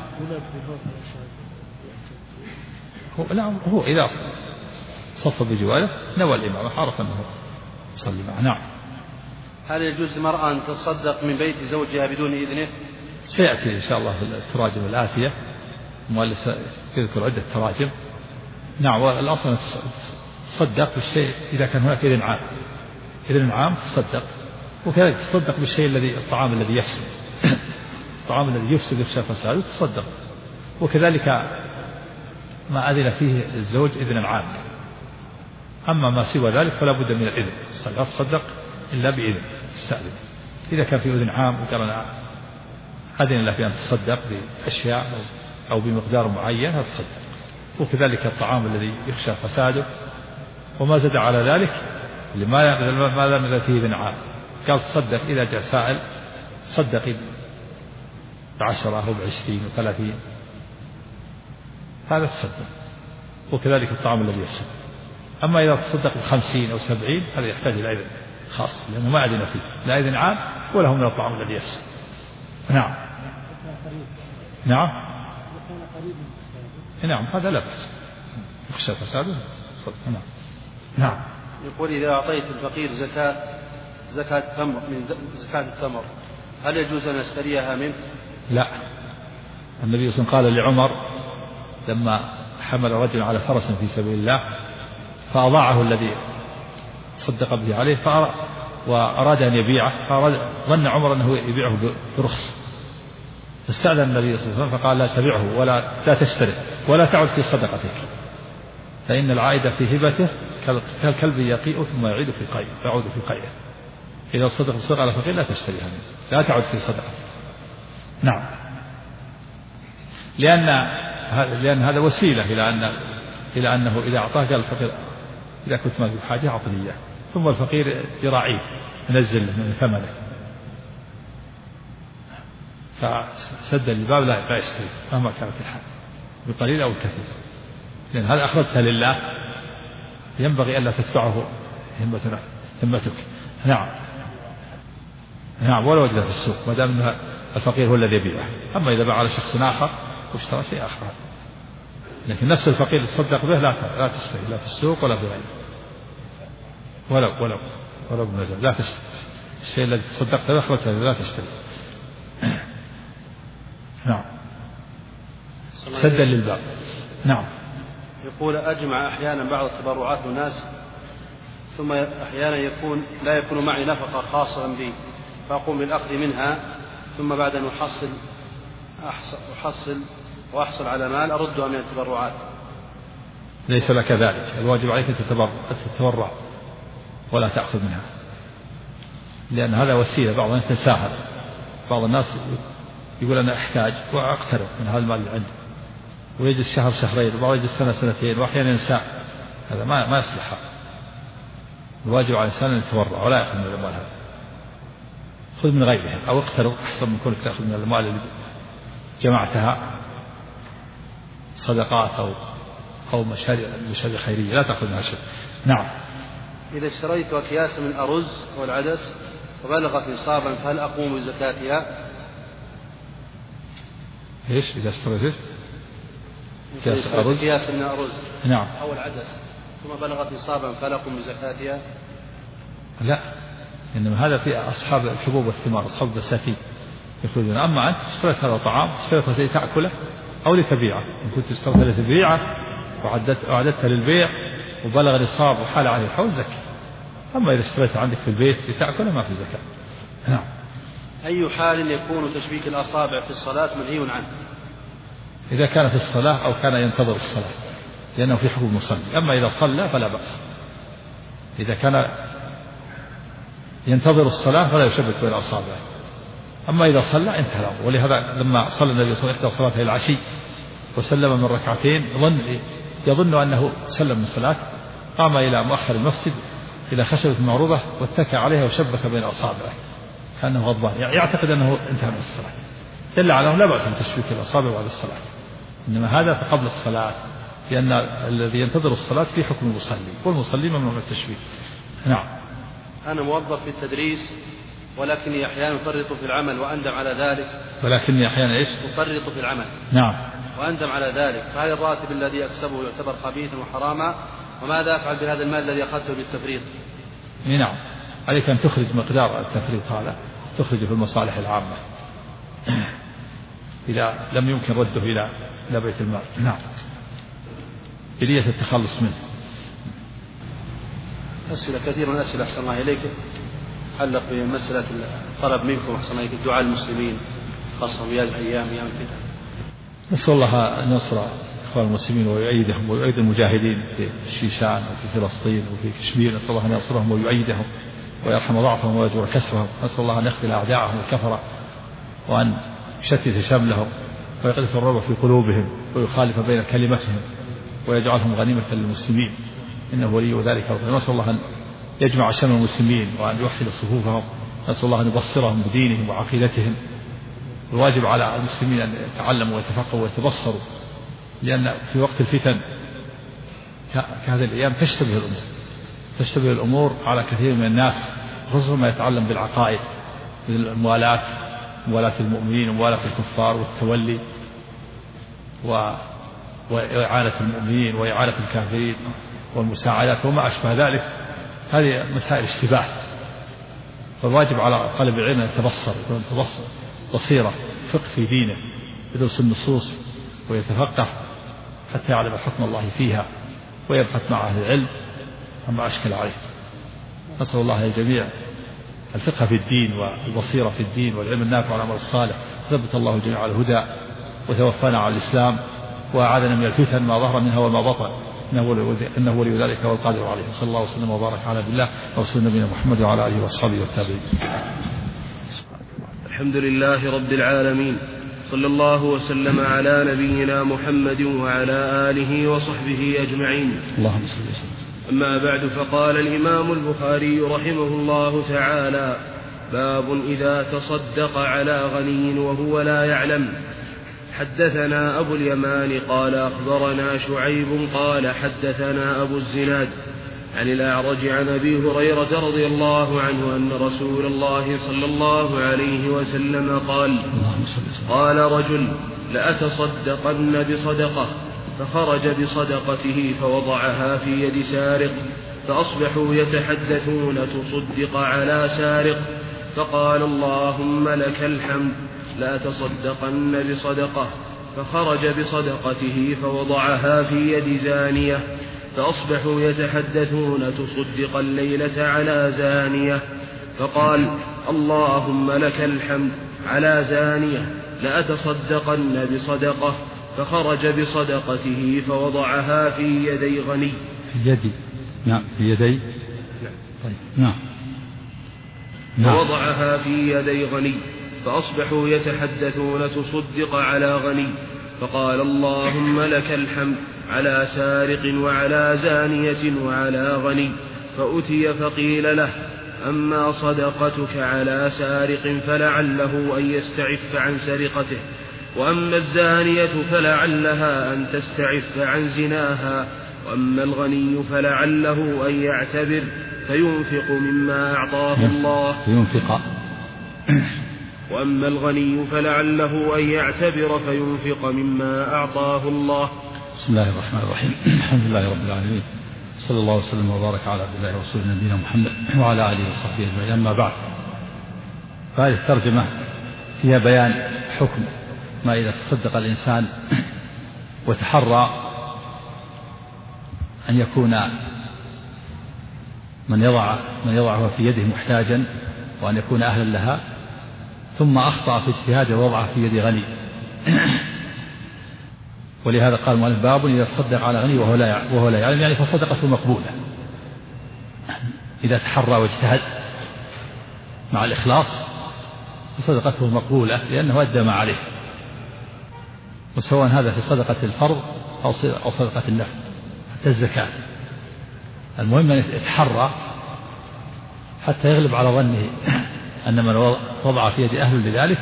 A: هو إذا صف بجواره نوى الإمام عرف أنه يصلي معه. نعم.
C: هل يجوز للمرأة أن تتصدق من بيت زوجها بدون إذنه؟
A: سيأتي إن شاء الله في التراجم الآتية، المؤلف يذكر عدة تراجم. نعم. والأصل أن تصدق بالشيء إذا كان هناك إذن عام، إذن عام تصدق. وكذلك تصدق بالشيء الذي الطعام الذي يفسد الطعام الذي يفسد فساده تصدق. وكذلك ما أذن فيه الزوج إذن عام. أما ما سوى ذلك فلا بد من الإذن، لا تصدق إلا بإذن، تستأذن. إذا كان في إذن عام وقال أنا أذن لك أن تصدق بأشياء أو بمقدار معين تصدق. وكذلك الطعام الذي يخشى فساده. وما زاد على ذلك ما لم فيه إذن عام قال تصدق إذا جاء سائل صدق ب10 أو ب20 و30 هذا تصدق. وكذلك الطعام الذي يفسد. أما إذا تصدق ب50 أو 70 هذا يحتاج إلى إذن خاص لأنه ما أذن فيه، لا إذن عام ولا هم من الطعام الذي يفسد. نعم. نعم. نعم هذا لا بأس، يخشى فساده. نعم. نعم.
C: يقول إذا أعطيت الفقير زكاة التمر هل يجوز أن أشتريها منه؟
A: لا. النبي صلى الله عليه وسلم قال لعمر لما حمل رجل على فرس في سبيل الله فأضاعه الذي صدق به عليه وأراد أن يبيعه، ظن عمر أنه يبيعه برخص، فاستأذن النبي صلى الله عليه وسلم فقال لا تبيعه ولا تشتري ولا تعد في صدقتك، فإن العائد في هبته كالكلب يقيء ثم يعود في قيئه. إذا صدق بصدقة على فقير لا تشتريها منه، لا تعد في صدقتك. نعم. لأن هذا وسيلة إلى أنه إذا أعطاه قال الفقير إذا كنت ما في حاجة أعطني إياه، ثم الفقير يراعيه ينزل من ثمنه، فسد الباب لا يشتري مهما كانت الحاجة بقليل أو كثير، لأن هذا أخرجتها لله ينبغي ألا تتبعه همتك. نعم. نعم. ولا وجد في السوق ما دام الفقير هو الذي يبيعه. أما إذا باع على شخص آخر واشترى شيء آخر، لكن نفس الفقير تصدق به لا تشتري لا في السوق ولا في غيره ولو بنزل لا تشتري الشيء الذي تصدقت به أخرجته لا تشتري. نعم. سدا للباب. نعم.
C: يقول أجمع أحيانا بعض التبرعات للناس ثم أحيانا لا يكون معي نفقة خاصة بي فأقوم بالأخذ منها، ثم بعد أن أحصل على مال أردها من التبرعات.
A: ليس لك ذلك، الواجب عليك أن تتبرع ولا تأخذ منها، لأن هذا وسيلة. بعض الناس يتساهل، بعض الناس يقول أنا أحتاج وأقترب من هذا المال اللي عندي ويجلس شهر شهرين وبعض يجلس سنة سنتين وأحيانا ينسى، هذا ما يصلح. الواجب على الإنسان أن يتبرع ولا يأخذ من المال هذا، خذ من غيرها أو اقترب أحسن من كونك تأخذ من المال اللي جمعتها صدقات أو مشاريع خيرية لا تأخذ منها شيء. نعم.
C: إذا اشتريت أكياس من الأرز والعدس وبلغت نصابا فهل أقوم بزكاتها؟
A: إيش إذا اشتريت
C: أكياس من الأرز
A: نعم
C: أو العدس ثم بلغت نصابا فهل أقوم بزكاتها؟
A: لا، إنما هذا في أصحاب الحبوب والثمار، أصحاب البساتين يخرجون. أما أنت اشتريت هذا الطعام اشتريته لتأكله أو لتبيعه، إن كنت اشتريته لتبيعه وأعددته للبيع وبلغ نصاب وحال عليه الحول زكي. أما إذا اشتريته عندك في البيت لتأكله ما في زكاة. نعم.
C: أي حال يكون تشبيك الأصابع في الصلاة منهي عنه؟
A: إذا كان في الصلاة أو كان ينتظر الصلاة لأنه في حكم المصلي. أما إذا صلى فلا بأس، إذا كان ينتظر الصلاة فلا يشبك بين أصابعه، أما إذا صلى انتهى الأمر. ولهذا لما صلى النبي صلى الله عليه وسلم صلاته العشي وسلم من ركعتين يظن أنه سلم من صلاة، قام إلى مؤخر المسجد إلى خشبة معروضة واتكى عليها وشبك بين أصابعه كأنه غضبان، يعتقد أنه انتهى من الصلاة. دل على أنه لا بأس من تشبيك الأصابع بعد الصلاة، إنما هذا قبل الصلاة، لأن الذي ينتظر الصلاة في حكم المصلي، والمصلي ممنوع من التشبيك. نعم.
C: أنا موظف في التدريس ولكني أحيانا أفرط في العمل وأندم على ذلك.
A: ولكني أحيانا إيش؟
C: أفرط في العمل.
A: نعم.
C: وأندم على ذلك، فهل الراتب الذي أكسبه يعتبر خبيثا وحراما؟ وماذا أفعل بهذا المال الذي أخذته بالتفريط؟
A: نعم، عليك أن تخرج مقدار التفريط هذا، تخرجه في المصالح العامة إذا لم يمكن رده إلى بيت المال. نعم، بنية التخلص منه.
C: أسئلة كثير من الأسئلة أحسن الله إليك حلق بمسألة الطلب منكم أحسن الله إليك الدعاء المسلمين خاصة في هذه الأيام أيام الفتن.
A: نسأل الله أن ينصر إخوان المسلمين ويؤيدهم ويؤيد المجاهدين في الشيشان وفي فلسطين وفي كشمير، نسأل الله أن ينصرهم ويؤيدهم ويرحم ضعفهم ويجبر كسرهم، نسأل الله أن يخذل أعداءهم الكفرة وأن يشتت شملهم ويقذف الرعب في قلوبهم ويخالف بين كلمتهم ويجعلهم غنيمة للمسلمين، إنه ولي ذلك. نسأل الله أن يجمع شمل المسلمين وأن يوحد صفوفهم، نسأل الله أن يبصرهم بدينهم وعقيدتهم. الواجب على المسلمين أن يتعلموا ويتفقهوا ويتبصروا، لأن في وقت الفتن كهذه الأيام تشتبه الأمور على كثير من الناس، خصوصا ما يتعلم بالعقائد مثل موالاة المؤمنين وموالاة الكفار والتولي وإعانة المؤمنين وإعانة الكافرين والمساعدات وما أشبه ذلك. هذه مسائل اشتباه، فالواجب على طالب العلم أن يتبصر بصيرة فقه في دينه، يدرس النصوص ويتفقه حتى يعلم حكم الله فيها ويبحث مع أهل العلم عما أشكل عليه. نسأل الله للجميع الفقه في الدين والبصيرة في الدين والعلم النافع والعمل الصالح. ثبت الله الجميع على الهدى وتوفانا على الإسلام وأعاذنا من الفتن ما ظهر منها وما بطن، إنه ولي ذلك والقادر عليه. صلى الله وسلم وبارك على عبد الله ورسول نبينا محمد وعلى آله وأصحابه والتابعين.
B: الحمد لله رب العالمين، صلى الله وسلم على نبينا محمد وعلى آله وصحبه أجمعين.
A: اللهم صل وسلم.
B: أما بعد، فقال الإمام البخاري رحمه الله تعالى: باب إذا تصدق على غني وهو لا يعلم. حدثنا أبو اليمان قال أخبرنا شعيب قال حدثنا أبو الزناد عن الأعرج عن أبي هريرة رضي الله عنه أن رسول الله صلى الله عليه وسلم قال رجل: لأتصدقن بصدقة، فخرج بصدقته فوضعها في يد سارق، فأصبحوا يتحدثون: تصدق على سارق، فقال: اللهم لك الحمد، لأتصدقن بصدقة، فخرج بصدقته فوضعها في يد زانية، فأصبحوا يتحدثون: تصدق الليلة على زانية، فقال: اللهم لك الحمد، على زانية، لأتصدقن بصدقة، فخرج بصدقته فوضعها في يدي غني.
A: في يدي، نعم، في يدي، طيب، نعم،
B: فوضعها في يدي غني، فأصبحوا يتحدثون: تصدق على غني، فقال: اللهم لك الحمد، على سارق وعلى زانية وعلى غني، فأتي فقيل له: أما صدقتك على سارق فلعله أن يستعف عن سرقته، وأما الزانية فلعلها أن تستعف عن زناها، وأما الغني فلعله أن يعتبر فينفق مما أعطاه الله. وأما الغني فلعله أن يعتبر فينفق مما أعطاه الله.
A: بسم الله الرحمن الرحيم. الحمد لله رب العالمين، صلى الله وسلم وبارك على عبد الله ورسوله نبينا محمد وعلى آله وصحبه أجمعين. أما بعد، فهذه الترجمة فيها بيان حكم ما إذا تصدق الإنسان وتحرى أن يكون من يضعها في يده محتاجا وأن يكون أهلا لها، ثم أخطأ في اجتهاده ووضعها في يد غني. ولهذا قال المؤلف: باب إذا تصدق على غني وهو لا يعلم، يعني فصدقته مقبولة إذا تحرى واجتهد مع الإخلاص فصدقته مقبولة لأنه أدى ما عليه، وسواء هذا في صدقة الفرض أو صدقة النفل حتى الزكاة. المهم أن يتحرى حتى يغلب على ظنه أن من وضع في يد أهل لذلك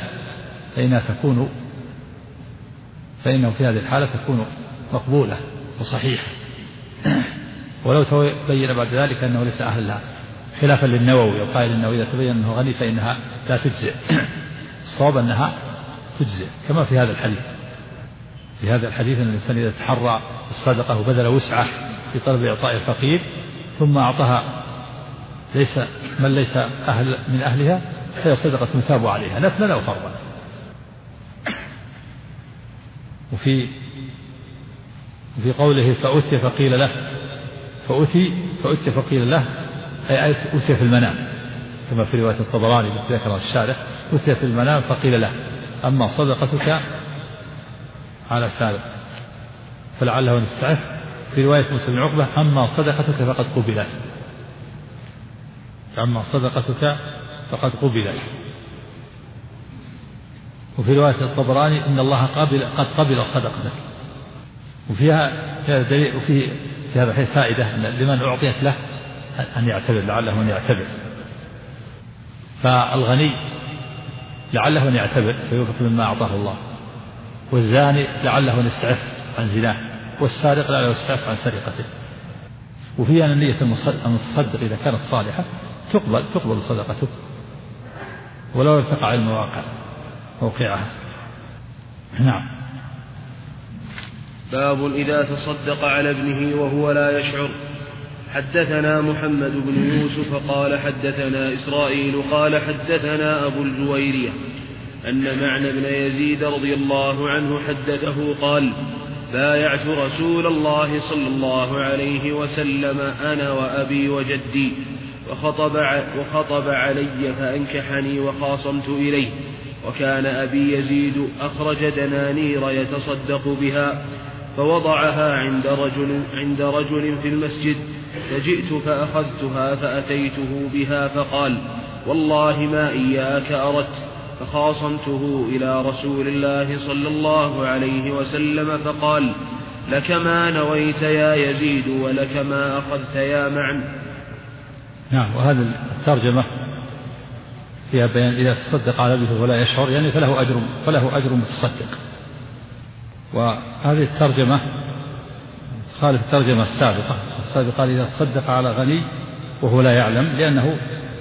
A: فإنه في هذه الحالة تكون مقبولة وصحيحة، ولو تبين بعد ذلك أنه ليس أهل لها، خلافا للنووي وقائل أنه إذا تبين أنه غني فإنها لا تجزئ. الصواب أنها تجزئ كما في هذا الحديث. في هذا الحديث أن الإنسان إذا تحرى الصدقة وبذل وسعه في طلب إعطاء الفقير ثم أعطاها من ليس من أهلها فهي صدقة مثاب عليها نفلا أو فرضا. وفي قوله فأتي فقيل له، فأتي فقيل له أي أتي في المنام، كما في رواية الطبراني التي ذكرها الشارح، أتي في المنام فقيل له أما صدقتك على سارق فلعله نستعف. في رواية مسلم بن عقبة أما صدقتك فقد قبلت، أما صدقتك فقد قبلت. وفي رواية الطبراني إن الله قد قبل صدقتك. وفيها دليل، وفي هذا الحديث فائدة أن لمن أعطيت له أن يعتبر، لعله أن يعتبر. فالغني لعله أن يعتبر فيوفق مما أعطاه الله، والزاني لعله أن يستعف عن زناه، والسارق لعله يستعف عن سرقته. وفيها أن نية المتصدق إذا كانت صالحة تقبل صدقته ولو لم تقع موقعها. نعم.
B: باب إذا تصدق على ابنه وهو لا يشعر. حدثنا محمد بن يوسف قال حدثنا إسرائيل قال حدثنا أبو الجويرية أن معنى بن يزيد رضي الله عنه حدثه قال بايعت رسول الله صلى الله عليه وسلم أنا وأبي وجدي وخطب علي فأنكحني وخاصمت إليه، وكان أبي يزيد أخرج دنانير يتصدق بها فوضعها عند رجل في المسجد، فجئت فأخذتها فأتيته بها فقال والله ما إياك أردت، فخاصمته إلى رسول الله صلى الله عليه وسلم فقال لك ما نويت يا يزيد ولك ما أخذت يا معن.
A: نعم. وهذه الترجمة فيها بيان إذا تصدق على ابنه ولا يشعر يعني فله أجر متصدق. وهذه الترجمة خالف الترجمة السابقة قال إذا تصدق على غني وهو لا يعلم، لأنه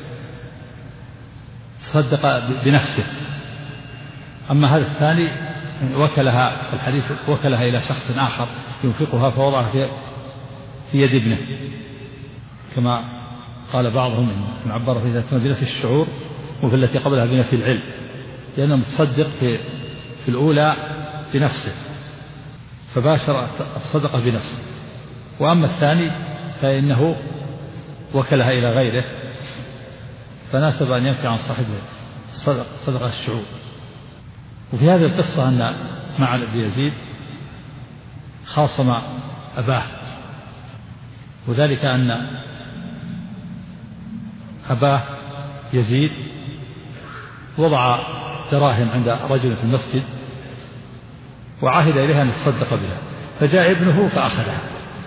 A: تصدق بنفسه. أما هذا الثاني وكلها الحديث وكلها إلى شخص آخر ينفقها فوضعها في يد ابنه، كما قال بعضهم إن عبر إذا كان بنفي الشعور وفي التي قبلها بنفي العلم، لأنه متصدق في الأولى بنفسه فباشر الصدقة بنفسه، وأما الثاني فإنه وكلها إلى غيره فناسب أن ينفي عن صاحبه صدقة الشعور. وفي هذه القصة أن معن بن يزيد خاصم أباه، وذلك أن أباه يزيد وضع دراهم عند رجل في المسجد وعهد إليها أن يتصدق بها، فجاء ابنه فأخذها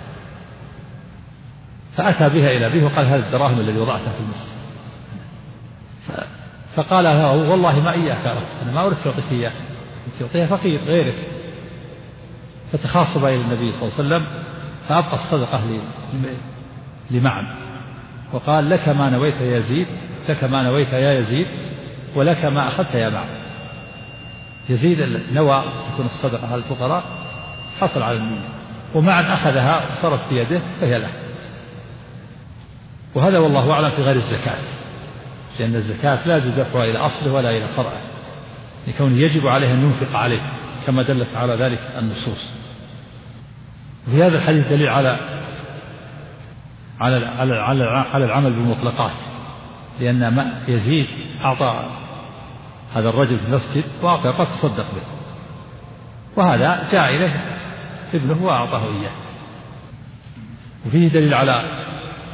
A: فأتى بها إلى أبيه وقال هذه الدراهم الذي وضعتها في المسجد، فقال له والله ما إياك أردت، أنا ما أردت أعطيك إياه، تعطيها فقير غيرك. فتخاصب إلى النبي صلى الله عليه وسلم فأبقى الصدقة لمعن وقال لك ما نويت يا يزيد، لك ما نويت يا يزيد ولك ما أخذت يا معن. يزيد نوى تكون الصدقة على الفقراء حصل على النية، ومعن أخذها وصارت في يده فهي له. وهذا والله أعلم في غير الزكاة، لأن الزكاة لا تدفع إلى أصله ولا إلى فرعه، لكونه يجب عليه أن ينفق عليه كما دلت على ذلك النصوص. وفي هذا الحديث دليل على العمل بالمطلقات، لأن ما يزيد أعطى هذا الرجل في المسجد وأعطى قد تصدق به، وهذا جاء إليه ابنه وأعطاه إياه. وفيه دليل على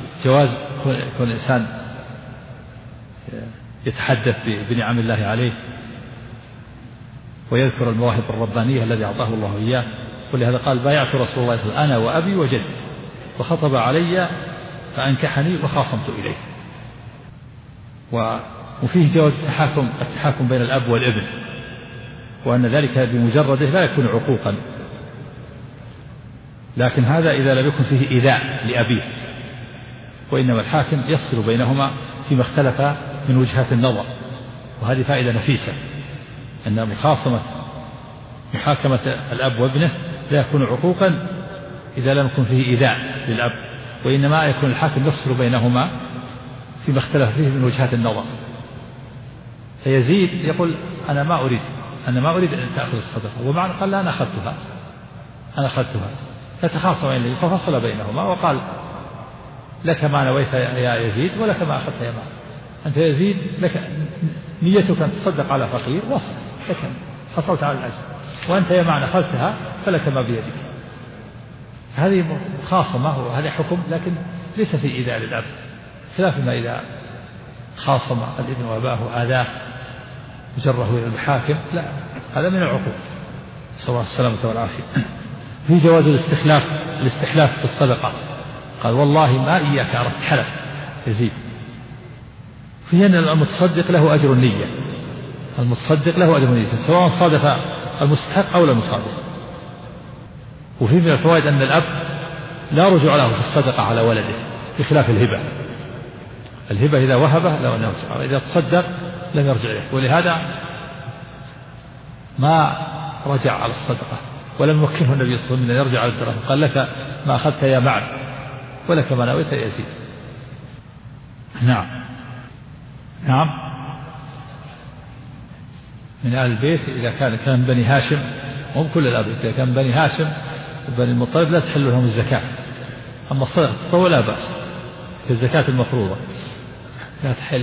A: جواز كون الإنسان يتحدث بنعم الله عليه ويذكر المواهب الربانية الذي أعطاه الله إياه. ولهذا قال بايعت رسول الله صلى الله عليه وسلم أنا وأبي وجدي وخطب علي فأنكحني وخاصمت إليه. وفيه جواز التحاكم بين الأب والابن، وأن ذلك بمجرده لا يكون عقوقا، لكن هذا إذا لم يكن فيه إيذاء لأبيه، وإنما الحاكم يفصل بينهما فيما اختلف من وجهات النظر. وهذه فائدة نفيسة، أن محاكمة الأب وابنه لا يكون عقوقا إذا لم يكن فيه إيذاء للأب، وإنما يكون الحاكم يفصل بينهما فيما اختلف فيه من وجهات النظر. فيزيد يقول أنا ما أريد أن تأخذ الصدقة، ومعنى قال لا أنا أخذتها فتخاصم إليه ففصل بينهما وقال لك ما نويت يا يزيد ولك ما أخذت يا معاذ. أنت يزيد لك نيتك أن تصدق على فقير وصل لك حصلت على الأجر، وأنت يا معاذ أخذتها فلك ما بيدك. هذه مخاصمة وهذا حكم، لكن ليس في إيذاء للأب، خلاف ما إذا خاصم الابن وأباه آذاه وجره إلى المحاكم، لا، هذا من العقوق. صلى الله السلامة والعافية. في جواز الاستحلاف في الصدقة. قال والله ما إياك عرفت حلف يزيد. في أن المتصدق له أجر النية، سواء صادف المستحق أو لم يصادف. وفي من الفوائد أن الأب لا رجوع له في الصدقة على ولده بخلاف الهبة إذا وهبه لو أنه إذا تصدق لم يرجع إليه، ولهذا ما رجع على الصدقة ولم يمكنه النبي صلى الله عليه وسلم أن يرجع على الدرهم. قال لك ما أخذت يا معد ولك ما نويت يا يزيد. نعم من أهل البيت إذا كان بني هاشم، هم كل الأب، إذا كان بني هاشم وبني المطلب لا تحل لهم الزكاة، أما الصدقة التطوع لا بأس، في الزكاة المفروضة لا تحل.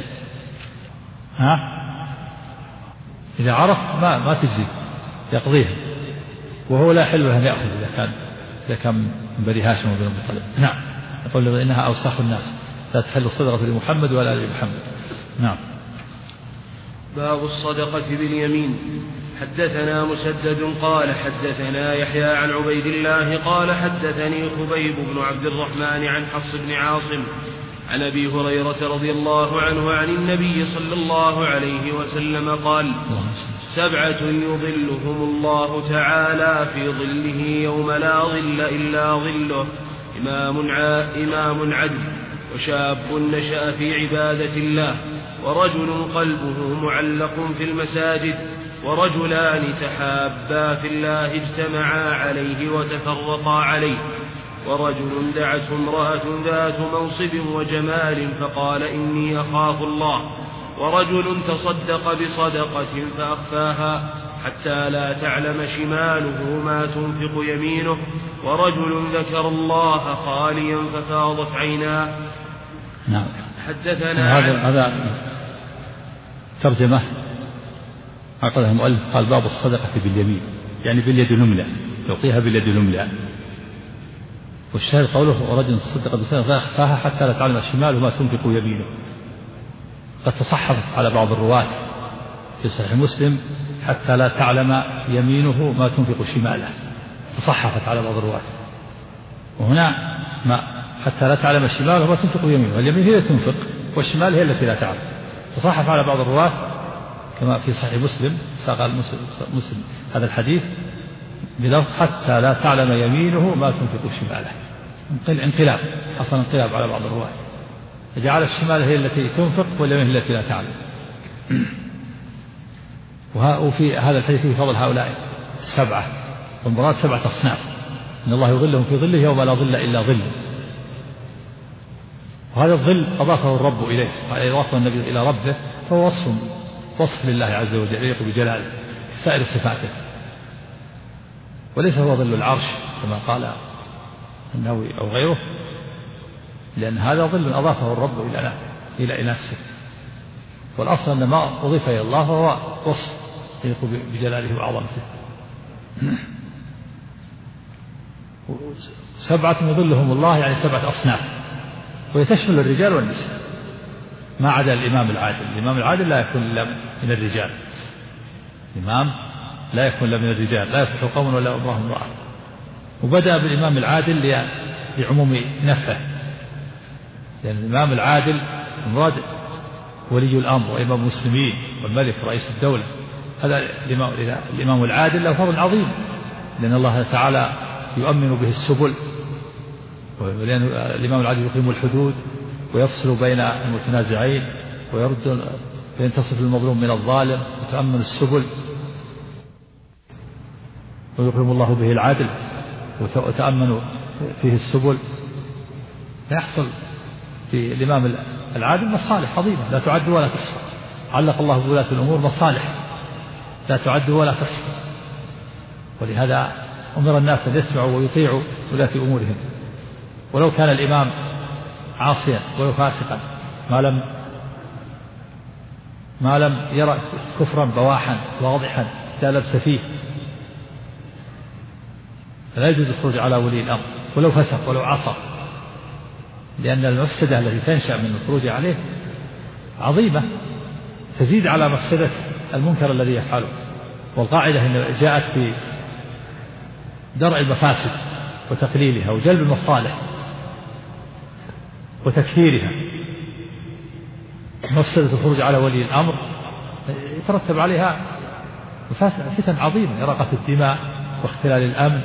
A: إذا عرف ما تجزي يقضيها، وهو لا يحل له أن يأخذ إذا كان من بني هاشم وبني المطلب. نعم. يقول إنها أوساخ الناس لا تحل الصدقة لمحمد ولا لمحمد. نعم.
B: باب الصدقة باليمين. حدثنا مسدد قال حدثنا يحيى عن عبيد الله قال حدثني خبيب بن عبد الرحمن عن حفص بن عاصم عن أبي هريرة رضي الله عنه عن النبي صلى الله عليه وسلم قال: 7 يظلهم الله تعالى في ظله يوم لا ظل إلا ظله: إمام عدل، وشاب نشأ في عبادة الله، ورجل قلبه معلق في المساجد، ورجلان تحابا في الله اجتمعا عليه وتفرقا عليه، ورجل دعته امرأة ذات منصب وجمال فقال إني أخاف الله، ورجل تصدق بصدقة فأخفاها حتى لا تعلم شماله ما تنفق يمينه، ورجل ذكر الله خاليا ففاضت عيناه.
A: نعم.
B: حدثنا
A: هذا ترجمة عقدها المؤلف قال باب الصدقة باليمين، يعني باليد اليمنى، يعطيها باليد اليمنى. والشاهد قوله ورجل تصدق بصدقة فأخفاها حتى لا تعلم شماله ما تنفق يمينه. قد تصحفت على بعض الرواة في صحيح مسلم حتى لا تعلم يمينه ما تنفق شماله، تصحفت على بعض الرواة. وهنا ما حتى لا تعلم شماله ما تنفق يمينه، واليمين هي التي تنفق والشمال هي التي لا تعلم. تصحف على بعض الرواة كما في صحيح مسلم، ساق مسلم هذا الحديث بلفظ حتى لا تعلم يمينه ما تنفق شماله. انقلاب، حصل انقلاب على بعض الرواة، فجعل الشمال هي التي تنفق واليمين هي التي لا تعلم. وفي هذا الحديث في فضل هؤلاء 7، والمراد 7 أصناف، إن الله يظلهم في ظله يوم لا ظل إلا ظله. وهذا الظل أضافه الرب إليه، أضافه النبي إلى ربه، فهو وصف لله عز وجل يليق بجلاله سائر صفاته، وليس هو ظل العرش كما قال النووي أو غيره، لأن هذا ظل أضافه الرب إلى نفسه، والأصل أن ما أضيف إلى الله فهو وصف يليق بجلاله وعظمته. 7 يظلهم الله يعني 7 أصناف، ويتشمل الرجال والنساء ما عدا الإمام العادل. الإمام العادل لا يكون إلا من الرجال، الإمام لا يكون إلا من الرجال، لا يفلح قوم ولا أمرهم امرأة. وبدأ بالإمام العادل لعموم نفعه، لأن الإمام العادل المراد ولي الأمر وإمام المسلمين والملك ورئيس الدولة. هذا الإمام العادل له فضل عظيم، لأن الله تعالى يؤمن به السبل، ولأن الإمام العادل يقيم الحدود ويفصل بين المتنازعين وينتصف المظلوم من الظالم وتؤمن السبل، ويقيم الله به العدل وتأمن فيه السبل. فيحصل في الإمام العادل مصالح عظيمة لا تعد ولا تحصى. علق الله بولاة الأمور مصالح لا تعد ولا تحصى، ولهذا أمر الناس أن يسمعوا ويطيعوا ولاة أمورهم، ولو كان الإمام عاصيا ولو فاسقا ما لم يرى كفرا بواحا واضحا لا لبس فيه، فلا يجوز الخروج على ولي الأمر ولو فسق ولو عصى، لأن المفسدة التي تنشأ من الخروج عليه عظيمة تزيد على مفسدة المنكر الذي يفعله. والقاعدة إن جاءت في درء المفاسد وتقليلها وجلب المصالح وتكثيرها. مفسدة الخروج على ولي الأمر يترتب عليها فتن عظيمة، إراقة الدماء واختلال الأمن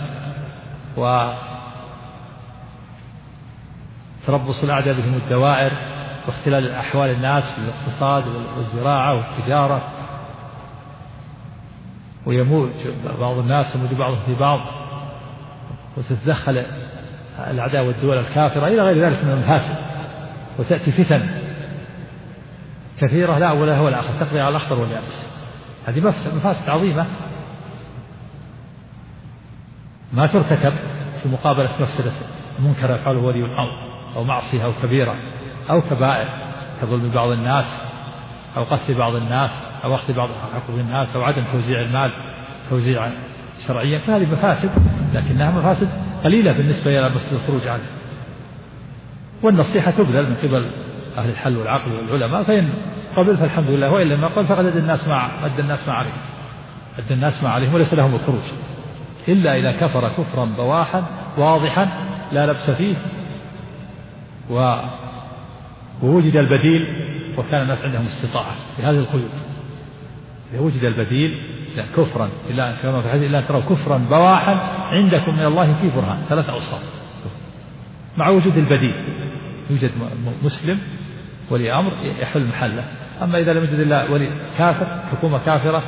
A: وتربص الأعداء بهم الدوائر واختلال أحوال الناس في الاقتصاد والزراعة والتجارة، ويموت بعض الناس يموت بعضهم في بعض، وتتدخل الأعداء والدول الكافرة إلى غير ذلك من المفاسد، وتأتي فتن كثيرة لا أولها ولا آخر تقضي على الأخضر واليابس. هذه مفاسد عظيمة ما ترتكب في مقابلة مفسدة منكر يفعله ولي الأمر أو معصية أو كبيرة أو كبائر كظلم بعض الناس أو قتل بعض الناس أو أخذ بعض حقوق الناس أو عدم توزيع المال توزيعا شرعيا. فهذه مفاسد، لكنها مفاسد قليلة بالنسبة إلى مسألة الخروج عنه. والنصيحة تبذل من قبل أهل الحل والعقل والعلماء، فإن قبل فالحمد لله، وإن لم يقبل فقد أدى الناس ما عليهم وليس لهم الخروج إلا إذا كفر كفرا بواحا واضحا لا لبس فيه ووجد البديل وكان الناس عندهم استطاعة في هذه القيود. إذا وجد البديل كفرا إلا كما في الحديث إلا تروا كفرا بواحا عندكم من الله فيه برهان، 3 أوصاف مع وجود البديل. يوجد مسلم ولي أمر يحل محله. أما إذا لم يوجد إلا ولي كافر حكومة كافرة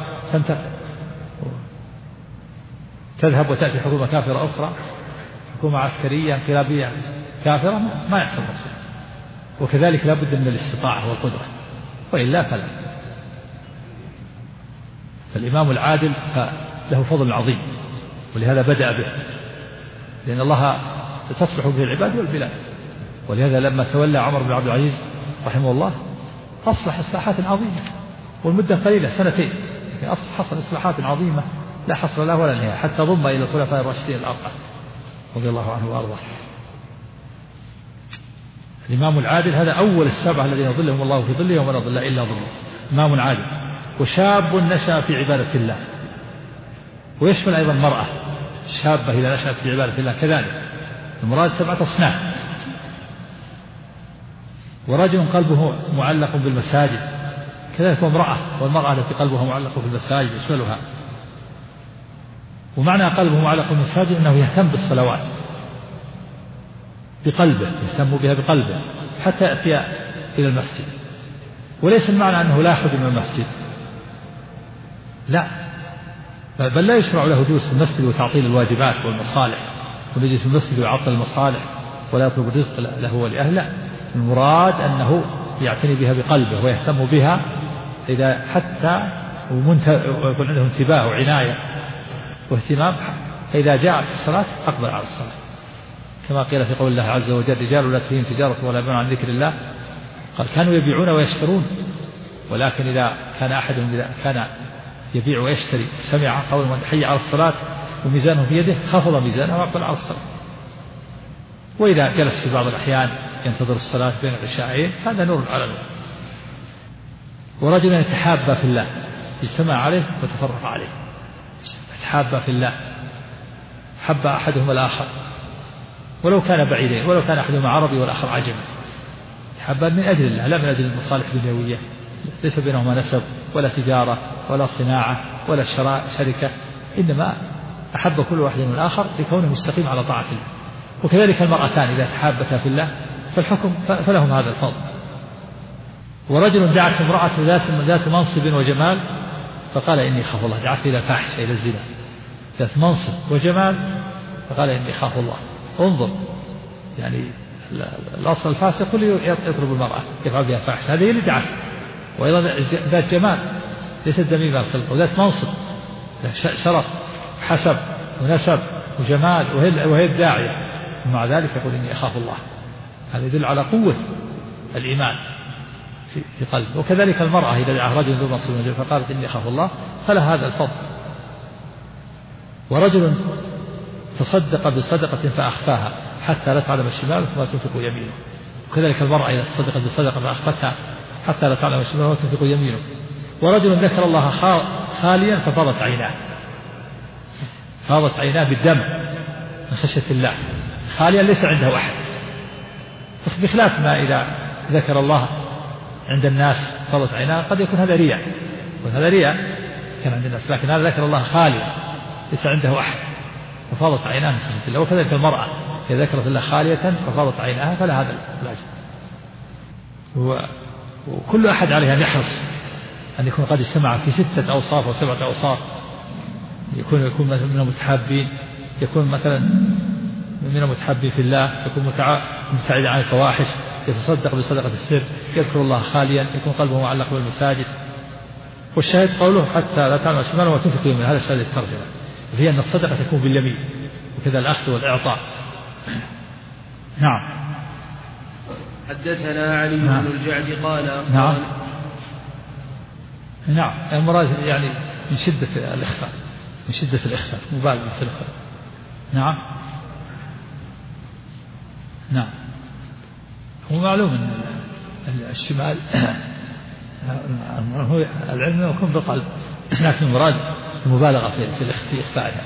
A: تذهب وتأتي حكومة كافرة أخرى، حكومة عسكرية انقلابية كافرة، ما يحصل مقصود. وكذلك لا بد من الاستطاعة والقدرة، وإلا فلا. فالإمام العادل له فضل عظيم، ولهذا بدأ به، لأن الله تصلح به العباد والبلاد. ولهذا لما تولى عمر بن عبد العزيز رحمه الله أصلح إصلاحات عظيمة، والمدة قليلة 2 لكن حصل إصلاحات عظيمة لا حصر له ولا نهاية، حتى ضم إلى الخلفاء الراشدين الأربعة رضي الله عنه وأرضاه. الإمام العادل هذا أول السبعة الذين يظلهم الله في ظله ومن ظل إلا ظله، إمام عادل. وشاب نشأ في عبادة الله، ويشمل أيضا المرأة شابة إذا نشأت في عبادة الله كذلك، المراد 7 أصناف. ورجل قلبه معلق بالمساجد كذلك امرأة، والمرأة التي قلبها معلق بالمساجد يشملها. ومعنى قلبه معلق بالمساجد أنه يهتم بالصلوات بقلبه، يهتم بها بقلبه حتى يأتي إلى المسجد. وليس المعنى أنه لا يخدم المسجد، لا، بل لا يشرع له جلوس في المسجد وتعطيل الواجبات والمصالح، ويجلس في المسجد ويعطل المصالح ولا يطلب الرزق له ولأهله. المراد أنه يعتني بها بقلبه ويهتم بها إذا حتى ويكون عنده انتباه وعناية واهتمام، فإذا جاءت الصلاة أقبل على الصلاة، كما قيل في قول الله عز وجل: رجال لا تلهيهم تجارة ولا بيع عن ذكر الله. قال كانوا يبيعون ويشترون، ولكن إذا كان أحدهم إذا كان يبيع ويشتري سمع قول من حي على الصلاة وميزانه في يده خفض ميزانه وأقبل على الصلاة. وإذا جلس في بعض الأحيان ينتظر الصلاة بين العشاءين هذا نور على نور. ورجل يتحابى في الله اجتمع عليه وتفرق عليه، تحابا في الله، حب أحدهما الآخر ولو كان بعيدين، ولو كان أحدهما عربي والآخر عجمي، تحابا من أجل الله لا من أجل المصالح الدنيوية، ليس بينهما نسب ولا تجارة ولا صناعة ولا شركة، إنما أحب كل واحد من الآخر لكونه مستقيم على طاعة الله. وكذلك المرأتان إذا تحابتا في الله فالحكم فلهم هذا الفضل. ورجل دعت امرأة ذات منصب وجمال فقال إني أخاف الله، دعت إلى فاحشة إلى الزنا، ذات منصب وجمال فقال إني أخاف الله. انظر يعني الأصل الفاسق كل يطلب المرأة يفعل بها فاحشة، هذه اللي دعت. وأيضا ذات جمال ليست دميمة الخلق، وذات منصب شرف حسب ونسب وجمال وهي الداعية، ومع ذلك يقول إني أخاف الله. هذا يدل على قوة الإيمان في قلبه. وكذلك المرأة إذا دعا رجل ذو منصب وجمال فقالت إني أخاف الله فلها هذا الفضل. ورجل تصدق بصدقة فأخفاها حتى لا تعلم الشمال ما تنفق يمينه، وكذلك المرأة إذا تصدقت بصدقة فأخفتها حتى لا تعلم الشمال ما تنفق يمينه. ورجل ذكر الله خاليا ففاضت عيناه، فاضت عيناه بالدم من خشية الله، خاليا ليس عنده أحد، بخلاف ما إذا ذكر الله عند الناس فاضت عيناه قد يكون هذا رياء، وهذا رياء كان عند الناس، لكن هذا ذكر الله خاليا ليس عنده أحد ففاضت عيناه من خشية الله. وكذلك المرأة إذا ذكرت الله خالية ففاضت عيناها فلا هذا الأجر. وكل أحد عليه أن يحرص أن يكون قد اجتمع في 6 أوصاف أو 7 أوصاف، يكون من المتحابين، يكون مثلا من المتحابين في الله، يكون مبتعد عن الفواحش، يتصدق بصدقة السر، يذكر الله خاليا، يكون قلبه معلق بالمساجد. والشاهد قوله حتى لا تعلم شماله وتنفق يمينه، هذا الشاهد الترجمة، وهي أن الصدقة تكون باليمين، وكذا الأخذ والإعطاء. نعم.
B: حدثنا علي بن الجعد قال
A: نعم المراد يعني من شدة الإخفاء، من شدة الإخفاء مبالغة في الإخفاء. نعم هو معلوم أن الشمال هو العلم يكون بالقلب، لكن المراد المبالغة في إخفائها.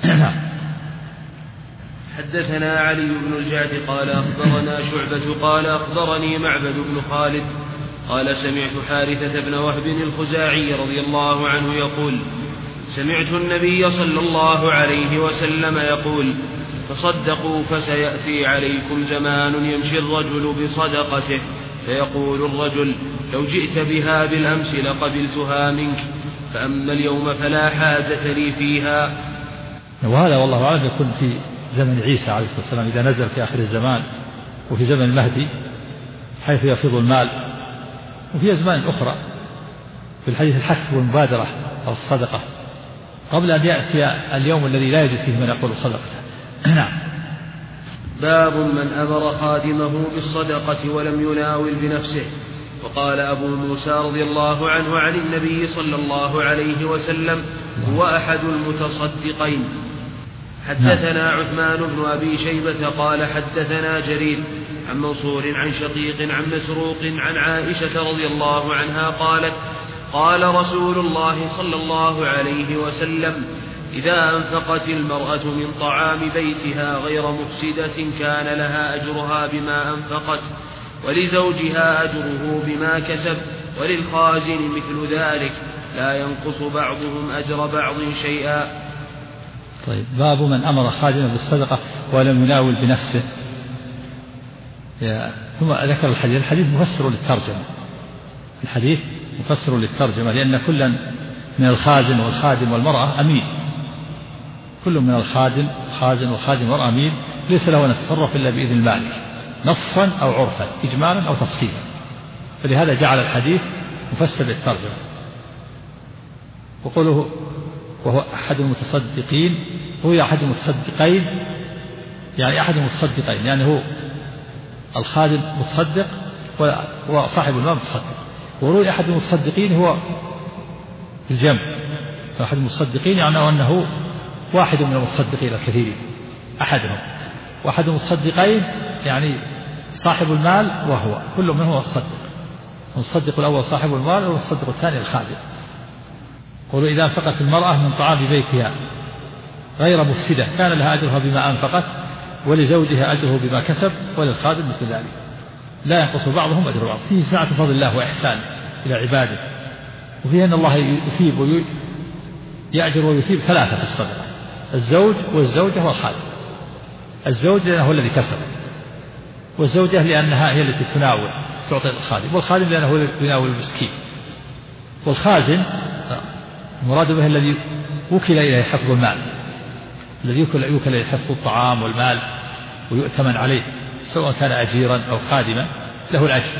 B: حدثنا علي بن الجعد قال أخبرنا شعبة قال أخبرني معبد بن خالد قال سمعت حارثة بن وهب الخزاعي رضي الله عنه يقول سمعت النبي صلى الله عليه وسلم يقول تصدقوا فسيأتي عليكم زمان يمشي الرجل بصدقته فيقول الرجل لو جئت بها بالأمس لقبلتها منك، فأما اليوم فلا حاجة لي فيها.
A: وهذا والله أعلم يكون في زمن عيسى عليه الصلاة والسلام إذا نزل في آخر الزمان، وفي زمن المهدي حيث يفيض المال، وفي أزمان أخرى في الحديث الحث والمبادرة أو الصدقة قبل أن يأتي اليوم الذي لا يجد فيه من يقول صدقته. نعم.
B: باب من أمر خادمه بالصدقة ولم يناول بنفسه. وقال أبو موسى رضي الله عنه عن النبي صلى الله عليه وسلم هو أحد المتصدقين. حدثنا عثمان بن أبي شيبة قال حدثنا جرير عن منصور عن شقيق عن مسروق عن عائشة رضي الله عنها قالت قال رسول الله صلى الله عليه وسلم إذا أنفقت المرأة من طعام بيتها غير مفسدة كان لها أجرها بما أنفقت، ولزوجها أجره بما كسب، وللخازن مثل ذلك، لا ينقص بعضهم أجر بعض شيئا.
A: طيب باب من أمر خادما بالصدقة ولم يناول بنفسه. ثم ذكر الحديث مفسر للترجمة، الحديث مفسر للترجمة، لأن كلا من الخازن والخادم والمرأة أمين، كل من الخازن والخادم والمرأة أمين، ليس له أن يتصرف إلا بإذن المالك نصا أو عرفا إجمالا أو تفصيلا، فلهذا جعل الحديث مفسر للترجمة. وقوله وهو أحد المتصدقين، هو أحد المتصدقين يعني أحد المتصدقين، يعني هو الخادم متصدق وصاحب المال متصدق. وروي أحد المتصدقين هو الجمع، أحد المتصدقين يعني أنه واحد من المتصدقين الكثيرين أحدهم، واحد المتصدقين يعني صاحب المال وهو كل منهم هو الصدق، المتصدق الأول صاحب المال والمتصدق الثاني الخادم. قولوا إذا أنفقت المرأة من طعام بيتها غير مفسدة كان لها أجرها بما أنفقت ولزوجها أجره بما كسب وللخادم مثل ذلك، لا ينقص بعضهم أجر بعض. فيه سعة فضل الله وإحسانه إلى عباده، وفيه أن الله يثيب ويأجر ويثيب ثلاثة في الصدقة: الزوج والزوجة والخادم. الزوج لأنه هو الذي كسب، والزوجة لأنها هي التي تناول تعطي الخادم، والخادم لأنه هو الذي يناول المسكين، والخازن المراد به الذي وكل إليه حفظ المال، الذي يوكل إليه حفظ الطعام والمال ويؤتمن عليه، سواء كان أجيرا أو خادما له الأجر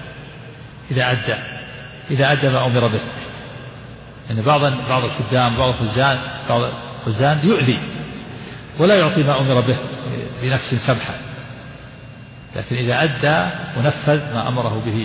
A: إذا أدى ما أمر به. يعني بعض الخدام بعض الخزان يؤذي ولا يعطي ما أمر به بنفس سمحة، لكن إذا أدى ونفذ ما أمره به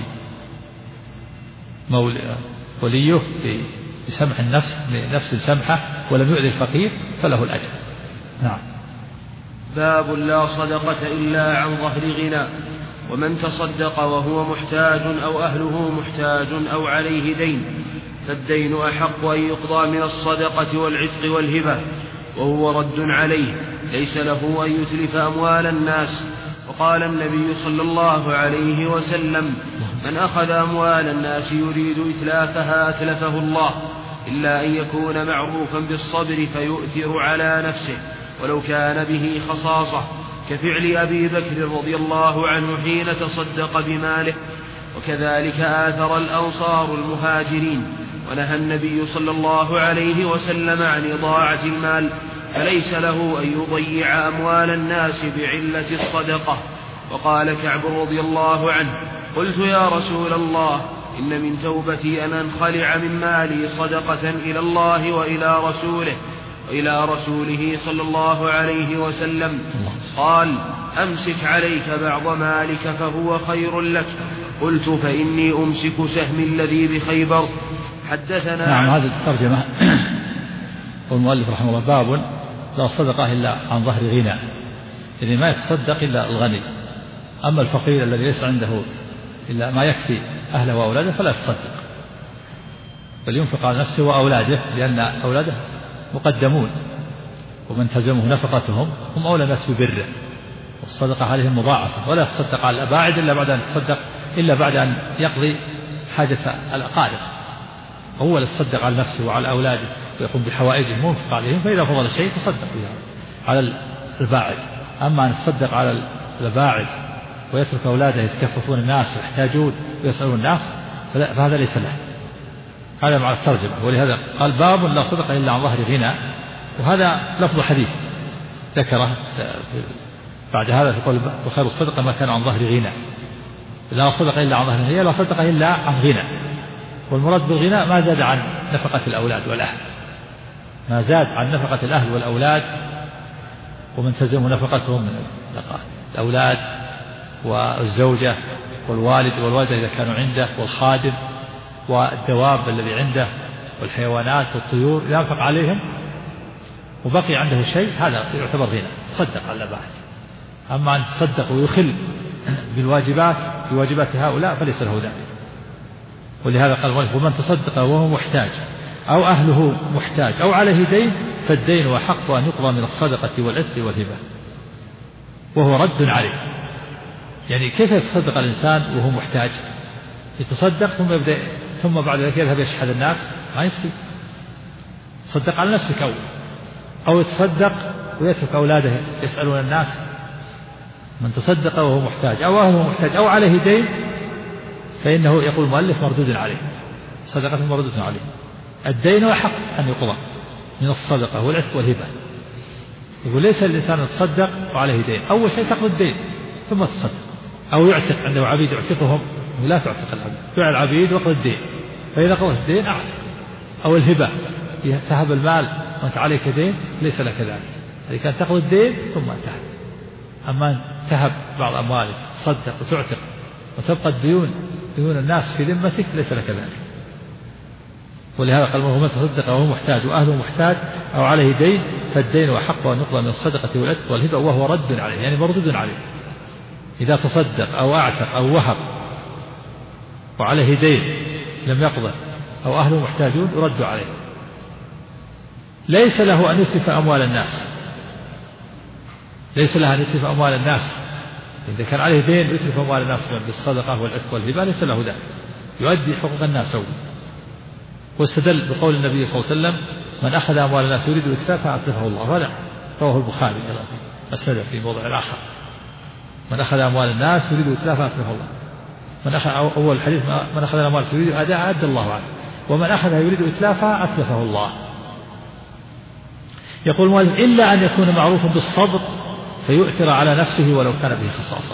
A: وليه بسمح بنفس سمحة ولم يؤذي الفقير فله الأجر. نعم.
B: باب لا صدقة إلا عن ظهر غنى. ومن تصدق وهو محتاج أو أهله محتاج أو عليه دين فالدين أحق أن يقضى من الصدقة والعتق والهبة، وهو رد عليه، ليس له أن يتلف أموال الناس. وقال النبي صلى الله عليه وسلم: من أخذ أموال الناس يريد إتلافها أتلفه الله، إلا أن يكون معروفا بالصبر فيؤثر على نفسه ولو كان به خصاصة، كفعل أبي بكر رضي الله عنه حين تصدق بماله. وكذلك آثر الأنصار المهاجرين، ونهى النبي صلى الله عليه وسلم عن إضاعة المال، فليس له أن يضيع أموال الناس بعلة الصدقة. وقال كعب رضي الله عنه: قلت يا رسول الله، إن من توبتي أن أنخلع من مالي صدقة إلى الله وإلى رسوله صلى الله عليه وسلم. قال: أمسك عليك بعض مالك فهو خير لك. قلت: فإني أمسك سهمي الذي بخيبر. حدثنا.
A: نعم. هذه الترجمة والمؤلف رحمه الله: باب لا صدقة إلا عن ظهر غنى، يعني ما يتصدق إلا الغني، أما الفقير الذي ليس عنده إلا ما يكفي أهله وأولاده فلا يتصدق، بل ينفق على نفسه وأولاده، لأن أولاده مقدمون، ومن تلزمه نفقتهم هم أولى الناس ببره، والصدقة عليهم مضاعفة. ولا يتصدق على الأباعد إلا بعد أن يقضي حاجة الأقارب. أول يتصدق على نفسه وعلى أولاده ويقوم بحوائجهم وينفق عليهم، فإذا فضل شيء تصدق بها على الباعد. أما أن يتصدق على الباعد ويترك أولاده يتكففون الناس ويحتاجون ويسألون الناس فهذا ليس له. هذا مع الترجمة. ولهذا قال: باب لا صدقة إلا عن ظهر غنى، وهذا لفظ حديث ذكره بعد هذا يقول: وخير الصدقة ما كان عن ظهر غنى. لا صدقة إلا عن ظهر غنى، لا صدقة إلا عن غنى. والمراد بالغنى ما زاد عن نفقة الأولاد والأهل، ما زاد عن نفقة الأهل والأولاد ومن تلزمه نفقتهم من الأولاد والزوجة والوالد والوالدة إذا كانوا عنده، والخادم والدواب الذي عنده والحيوانات والطيور، إذا أنفق عليهم وبقي عنده شيء هذا يعتبر غنى، تصدق على بعد. أما أن تصدق ويخل بواجبات هؤلاء فليس له ذلك. ولهذا قال: ومن تصدق وهو محتاج أو أهله محتاج أو عليه دين فالدين أحق أن يقضى من الصدقة والعتق والهبة، وهو رد عليه. يعني كيف يتصدق الإنسان وهو محتاج؟ يتصدق ثم بعد ذلك يذهب يشحذ الناس؟ ما يصير. تصدق على نفسك أو يتصدق ويترك أولاده يسألون الناس. من تصدق وهو محتاج أو أهله محتاج أو عليه دين فإنه يقول المؤلف مردود عليه، صدقة مردود عليه. الدين أحق أن يقضى من الصدقة والعتق والهبة. يقول: ليس الإنسان يتصدق وعليه دين، أول شيء تقضي الدين ثم تصدق. أو يعتق، عنده عبيد يعتقهم، لا تعتق العبيد، بيع العبيد وقضي الدين، فإذا قضيت الدين أعتق. أو الهبة، تهب المال وأنت عليك دين ليس لك ذلك، هذه كان تقضي الدين ثم تهب. أما تهب بعض أموالك تصدق وتعتق وتبقى ديون الناس في ذمتك ليس لك ذلك. ولهذا قال: ومن تصدق وهو محتاج وأهله محتاج أو عليه دين فالدين أحق أن يقضى من الصدقة والعتق والهبة، وهو رد عليه، يعني مردود عليه. إذا تصدق أو أعتق أو وهب وعليه دين لم يقضى أو أهله محتاجون يرد عليه. ليس له أن يسلف أموال الناس، ليس لها أن يتلف أموال الناس. إذا كان عليه دين يتلف أموال الناس بالصدقة والعتق والهبة ليس له ذلك، يؤدي حقوق الناس أولا. واستدل بقول النبي صلى الله عليه وسلم: من أخذ أموال الناس يريد إتلافها أتلفه الله. هذا رواه البخاري أسنده في موضع آخر: من أخذ أموال الناس يريد إتلافها أتلفه الله. من أخذ أول الحديث: من أخذ أموال الناس يريد أداء أدى الله عنه، ومن أخذها يريد إتلافها أتلفه الله. يقول المؤلف: إلا أن يكون معروفا بالصبر فيؤثر على نفسه ولو كان به خصاصة.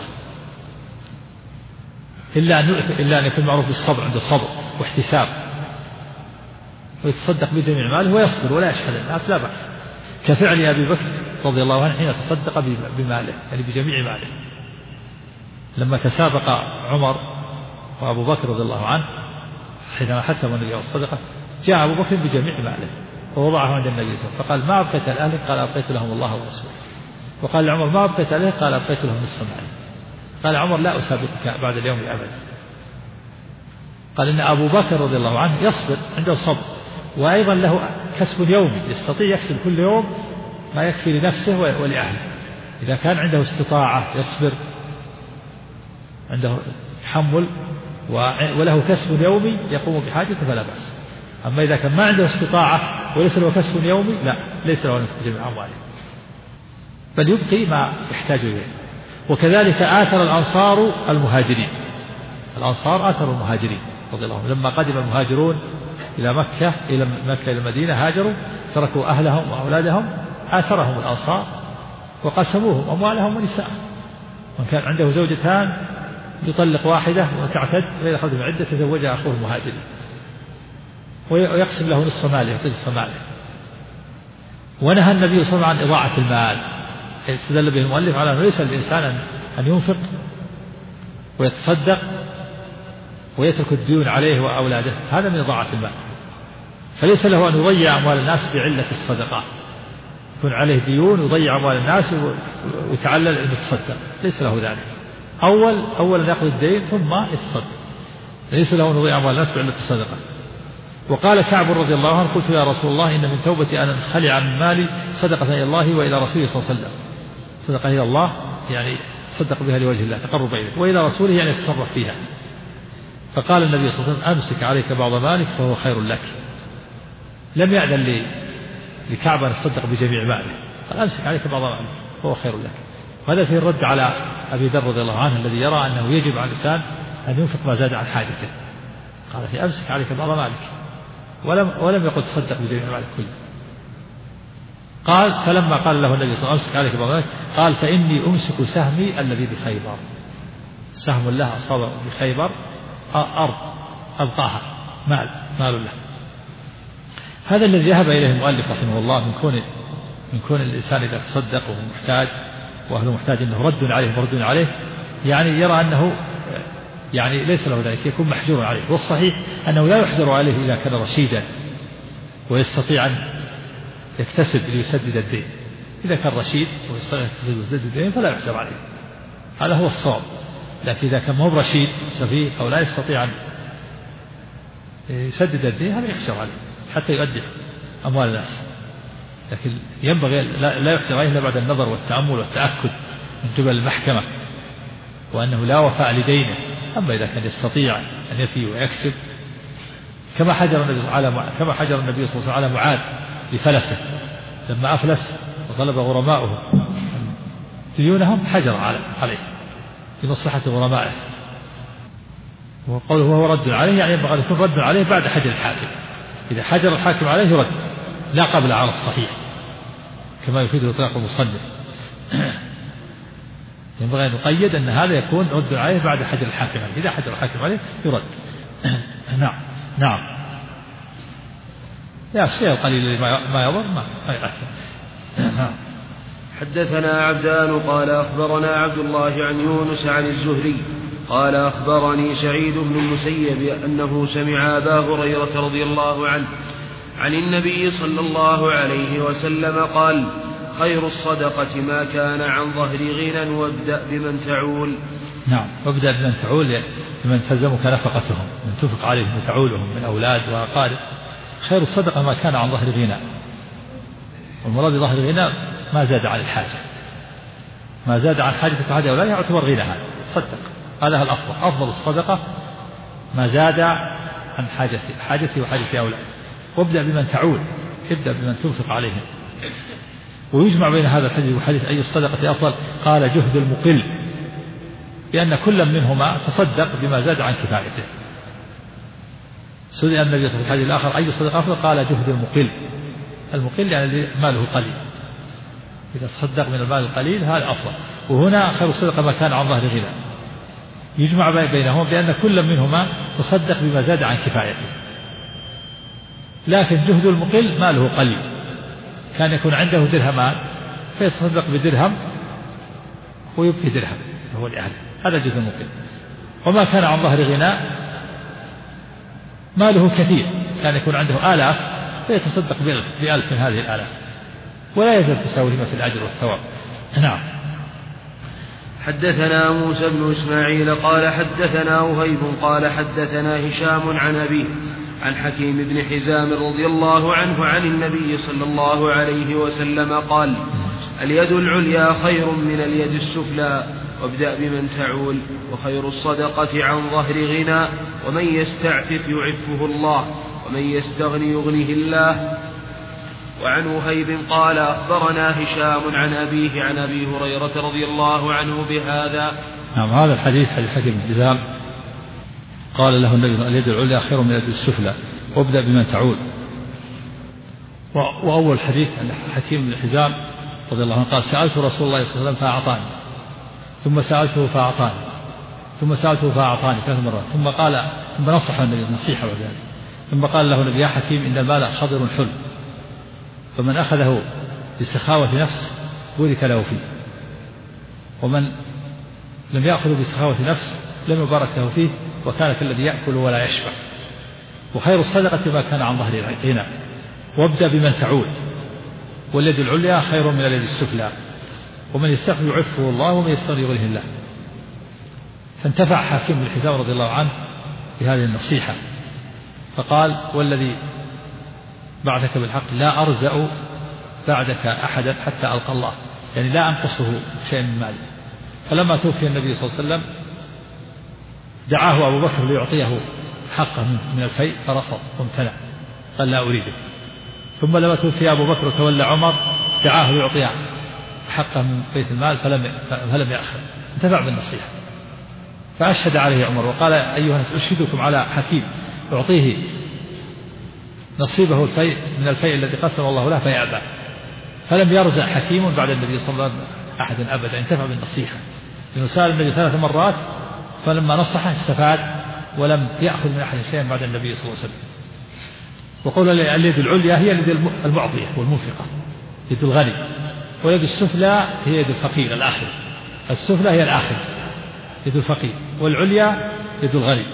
A: إلا أن يكون معروف بالصبر، عنده صبر واحتساب ويتصدق بجميع ماله ويصبر ولا يشحذ الناس لا بأس، كفعل أبي بكر رضي الله عنه حين تصدق بماله، يعني بجميع ماله. لما تسابق عمر وأبو بكر رضي الله عنه حينما حسب النبي الصدقة، جاء أبو بكر بجميع ماله ووضعه عند النبي صلى الله عليه وسلم، فقال: ما أبقيت لأهلك؟ قال: أبقيت لهم الله ورسوله. وقال لعمر: ما أبقيت عليه؟ قال: أبقيت لهم نصف مالي. قال عمر: لا أسابقك بعد اليوم أبدا. قال: إن أبو بكر رضي الله عنه يصبر، عنده صبر، وأيضا له كسب يومي، يستطيع يكسب كل يوم ما يكفي لنفسه ولأهله. إذا كان عنده استطاعة يصبر، عنده تحمل وله كسب يومي يقوم بحاجته فلا بأس. أما إذا كان ما عنده استطاعة وليس له كسب يومي، لا، ليس له أن ينفق جميع أمواله، بل يبقي ما يحتاج إليه. وكذلك آثر الأنصار المهاجرين. الأنصار آثروا المهاجرين رضي الله عنهم، لما قدم المهاجرون إلى مكة إلى المدينة هاجروا، تركوا أهلهم وأولادهم، آثرهم الأنصار وقسموهم أموالهم ونساءهم. من كان عنده زوجتان يطلق واحدة وتعتد، فإذا خرج من عدة تزوجها أخوه المهاجرين ويقسم له نصف ماله، يعطيه نصف ماله. ونهى النبي صلى الله عليه وسلم عن إضاعة المال. استدل به المؤلف على أنه ليس الإنسان أن ينفق ويتصدق ويترك الديون عليه وأولاده، هذا من إضاعة المال. فليس له أن يضيع أموال الناس بعلة الصدقة، يكون عليه ديون ويضيع أموال الناس ويتعلل أن يتصدق، ليس له ذلك. أولا يأخذ الدين ثم يتصدق، ليس له أن يضيع أموال الناس بعلة الصدقة. وقال كعب رضي الله عنه: قلت يا رسول الله إن من توبتي أن أنخلع من مالي صدقة إلى الله وإلى رسوله صلى الله عليه وسلم. صدقة إلى الله يعني صدق بها لوجه الله تقرب إليه، وإلى رسوله يعني يتصرف فيها. فقال النبي صلى الله عليه وسلم: أمسك عليك بعض مالك فهو خير لك. لم يأذن لكعب أن يصدق بجميع ماله، قال: أمسك عليك بعض مالك فهو خير لك. وهذا فيه الرد على أبي ذر رضي الله عنه الذي يرى أنه يجب على الإنسان أن ينفق ما زاد عن حاجته. قال فيه: أمسك عليك بعض مالك، ولم يقل تصدق بجميع مالك كله. قال: فلما قال له النبي صلى الله عليه وسلم: أمسك عليك بعض مالك، قال: فإني أمسك سهمي الذي بخيبر. سهم له أصاب بخيبر، أرض أبقاها، مال له. هذا الذي ذهب إليه المؤلف رحمه الله من كون الإنسان إذا تصدق وهو محتاج وأهله محتاج أنه رد عليه مردود عليه، يعني يرى أنه يعني ليس له ذلك، يكون محجور عليه. والصحيح أنه لا يحجر عليه إذا كان رشيدا ويستطيع أن يكتسب ليسدد الدين. إذا كان رشيد ويستطيع أن يكتسب ليسدد الدين فلا يحجر عليه، هذا هو الصواب. لكن إذا كان مو رشيد سفيه أو لا يستطيع أن يسدد الدين هذا يحجر عليه حتى يؤدي أموال الناس. لكن ينبغي لا يحجر عليه إلا بعد النظر والتأمل والتأكد من قبل المحكمة وأنه لا وفاء لدينه. أما إذا كان يستطيع أن يفي ويكسب كما حجر النبي صلى الله عليه وسلم على معاذ لفلسه، لما أفلس وطلب غرماؤه ديونهم حجر عليه لمصلحة غرمائه. وقوله وهو رد عليه يعني ينبغي أن يكون رد عليه بعد حجر الحاكم. إذا حجر الحاكم عليه يرد، لا قبل على الصحيح كما يفيد إطلاق المصنف. ينبغي أن نقيد أن هذا يكون رد عليه بعد حجر الحاكم عليه. إذا حجر الحاكم عليه يرد. نعم يا الشيء القليل ما يضر ما يأثر.
B: حدثنا عبدان قال أخبرنا عبد الله عن يونس عن الزهري قال أخبرني سعيد بن المسيب أنه سمع أبا هريرة رضي الله عنه عن النبي صلى الله عليه وسلم قال: خير الصدقة ما كان عن ظهر غنى وابدأ بمن تعول.
A: نعم، وابدأ بمن تعول بمن تلزمك نفقتهم، من تنفق عليهم وتعولهم من أولاد وأقارب. خير الصدقة ما كان عن ظهر غنى، والمراد ظهر غنى ما زاد على الحاجة. ما زاد عن حاجتك وحاجة أولاد يعتبر غنى، هذا صدق، هذا هو الأفضل. أفضل الصدقة ما زاد عن حاجتي وحاجة أولاد. وابدأ بمن تعول، ابدأ بمن تنفق عليهم. ويجمع بين هذا الحديث وحديث أي الصدقة أفضل، قال جهد المقل، لأن كل منهما تصدق بما زاد عن كفايته. سئل النبي صلى الله عليه وسلم الآخر أي الصدقة أفضل، قال جهد المقل. المقل يعني ماله قليل، إذا تصدق من المال القليل هذا أفضل. وهنا خير الصدقة ما كان عن ظهر غنى، يجمع بينهم بأن كل منهما تصدق بما زاد عن كفايته. لكن جهد المقل ماله قليل، كان يكون عنده درهمان فيتصدق بدرهم ويبقي درهم هو لأهله، هذا جهد المقل. وما كان عن ظهر غنى ماله كثير، كان يكون عنده آلاف فيتصدق بألف من هذه الآلاف، ولا يزال تساويهما في الأجر والثواب. نعم.
B: حدثنا موسى بن إسماعيل قال حدثنا وهيب قال حدثنا هشام عن أبيه عن حكيم بن حزام رضي الله عنه عن النبي صلى الله عليه وسلم قال: اليد العليا خير من اليد السفلى، وابدأ بمن تعول، وخير الصدقة عن ظهر غنى، ومن يستعفف يعفه الله، ومن يستغني يغنيه الله. وعن وهيب قال أخبرنا هشام عن أبيه عن أبي هريرة رضي الله عنه بهذا.
A: نعم. هذا الحديث حديث حكيم بن حزام قال له النبي: اليد العليا خير من اليد السفلى، وابدأ بمن تعول. وأول حديث عن حكيم بن حزام رضي الله عنه قال: سألت رسول الله صلى الله عليه وسلم فأعطاني، ثم سألته فأعطاني، ثم سألته فأعطاني 3 مرات، ثم نصح النبي نصيحة وذلك، ثم قال له النبي: يا حكيم إن المال خضر حلو، فمن أخذه بسخاوة نفس بورك له فيه، ومن لم يأخذه بسخاوة نفس لم يبارك له فيه، وكان كالذي يأكل ولا يشبع. وخير الصدقة ما كان عن ظهر غنى، وابدأ بمن تعول، واليد العليا خير من اليد السفلى، ومن يستغني يعفه الله، ومن يستغني يغنيه الله. فانتفع حكيم بن حزام رضي الله عنه بهذه النصيحة، فقال: والذي بعدك بالحق لا أرزأ بعدك أحدا حتى ألقى الله، يعني لا أنقصه شيء من مالي. فلما توفي النبي صلى الله عليه وسلم دعاه أبو بكر ليعطيه حقه من الفيء فرفض وامتنع، قال: لا أريده. ثم لما توفي أبو بكر وتولى عمر دعاه ليعطيه حقه من بيت المال فلم يأخذ، انتفع بالنصيحة. فأشهد عليه عمر وقال: أيها الناس أشهدكم على حكيم أعطيه نصيبه الفيء من الفيء الذي قسم الله له فيأبى. فلم يرزع حكيم بعد النبي صلى الله عليه وسلم أحدا أبدا، انتفع بالنصيحة، لأنه سأل النبي 3 مرات، فلما نصحه استفاد ولم يأخذ من أحد شيئا بعد النبي صلى الله عليه وسلم. وقول اليد العليا هي اليد المعطية والمنفقة، يد الغني، واليد السفلى هي يد الفقير الآخر. السفلى هي الآخر يد الفقير، والعليا يد الغني.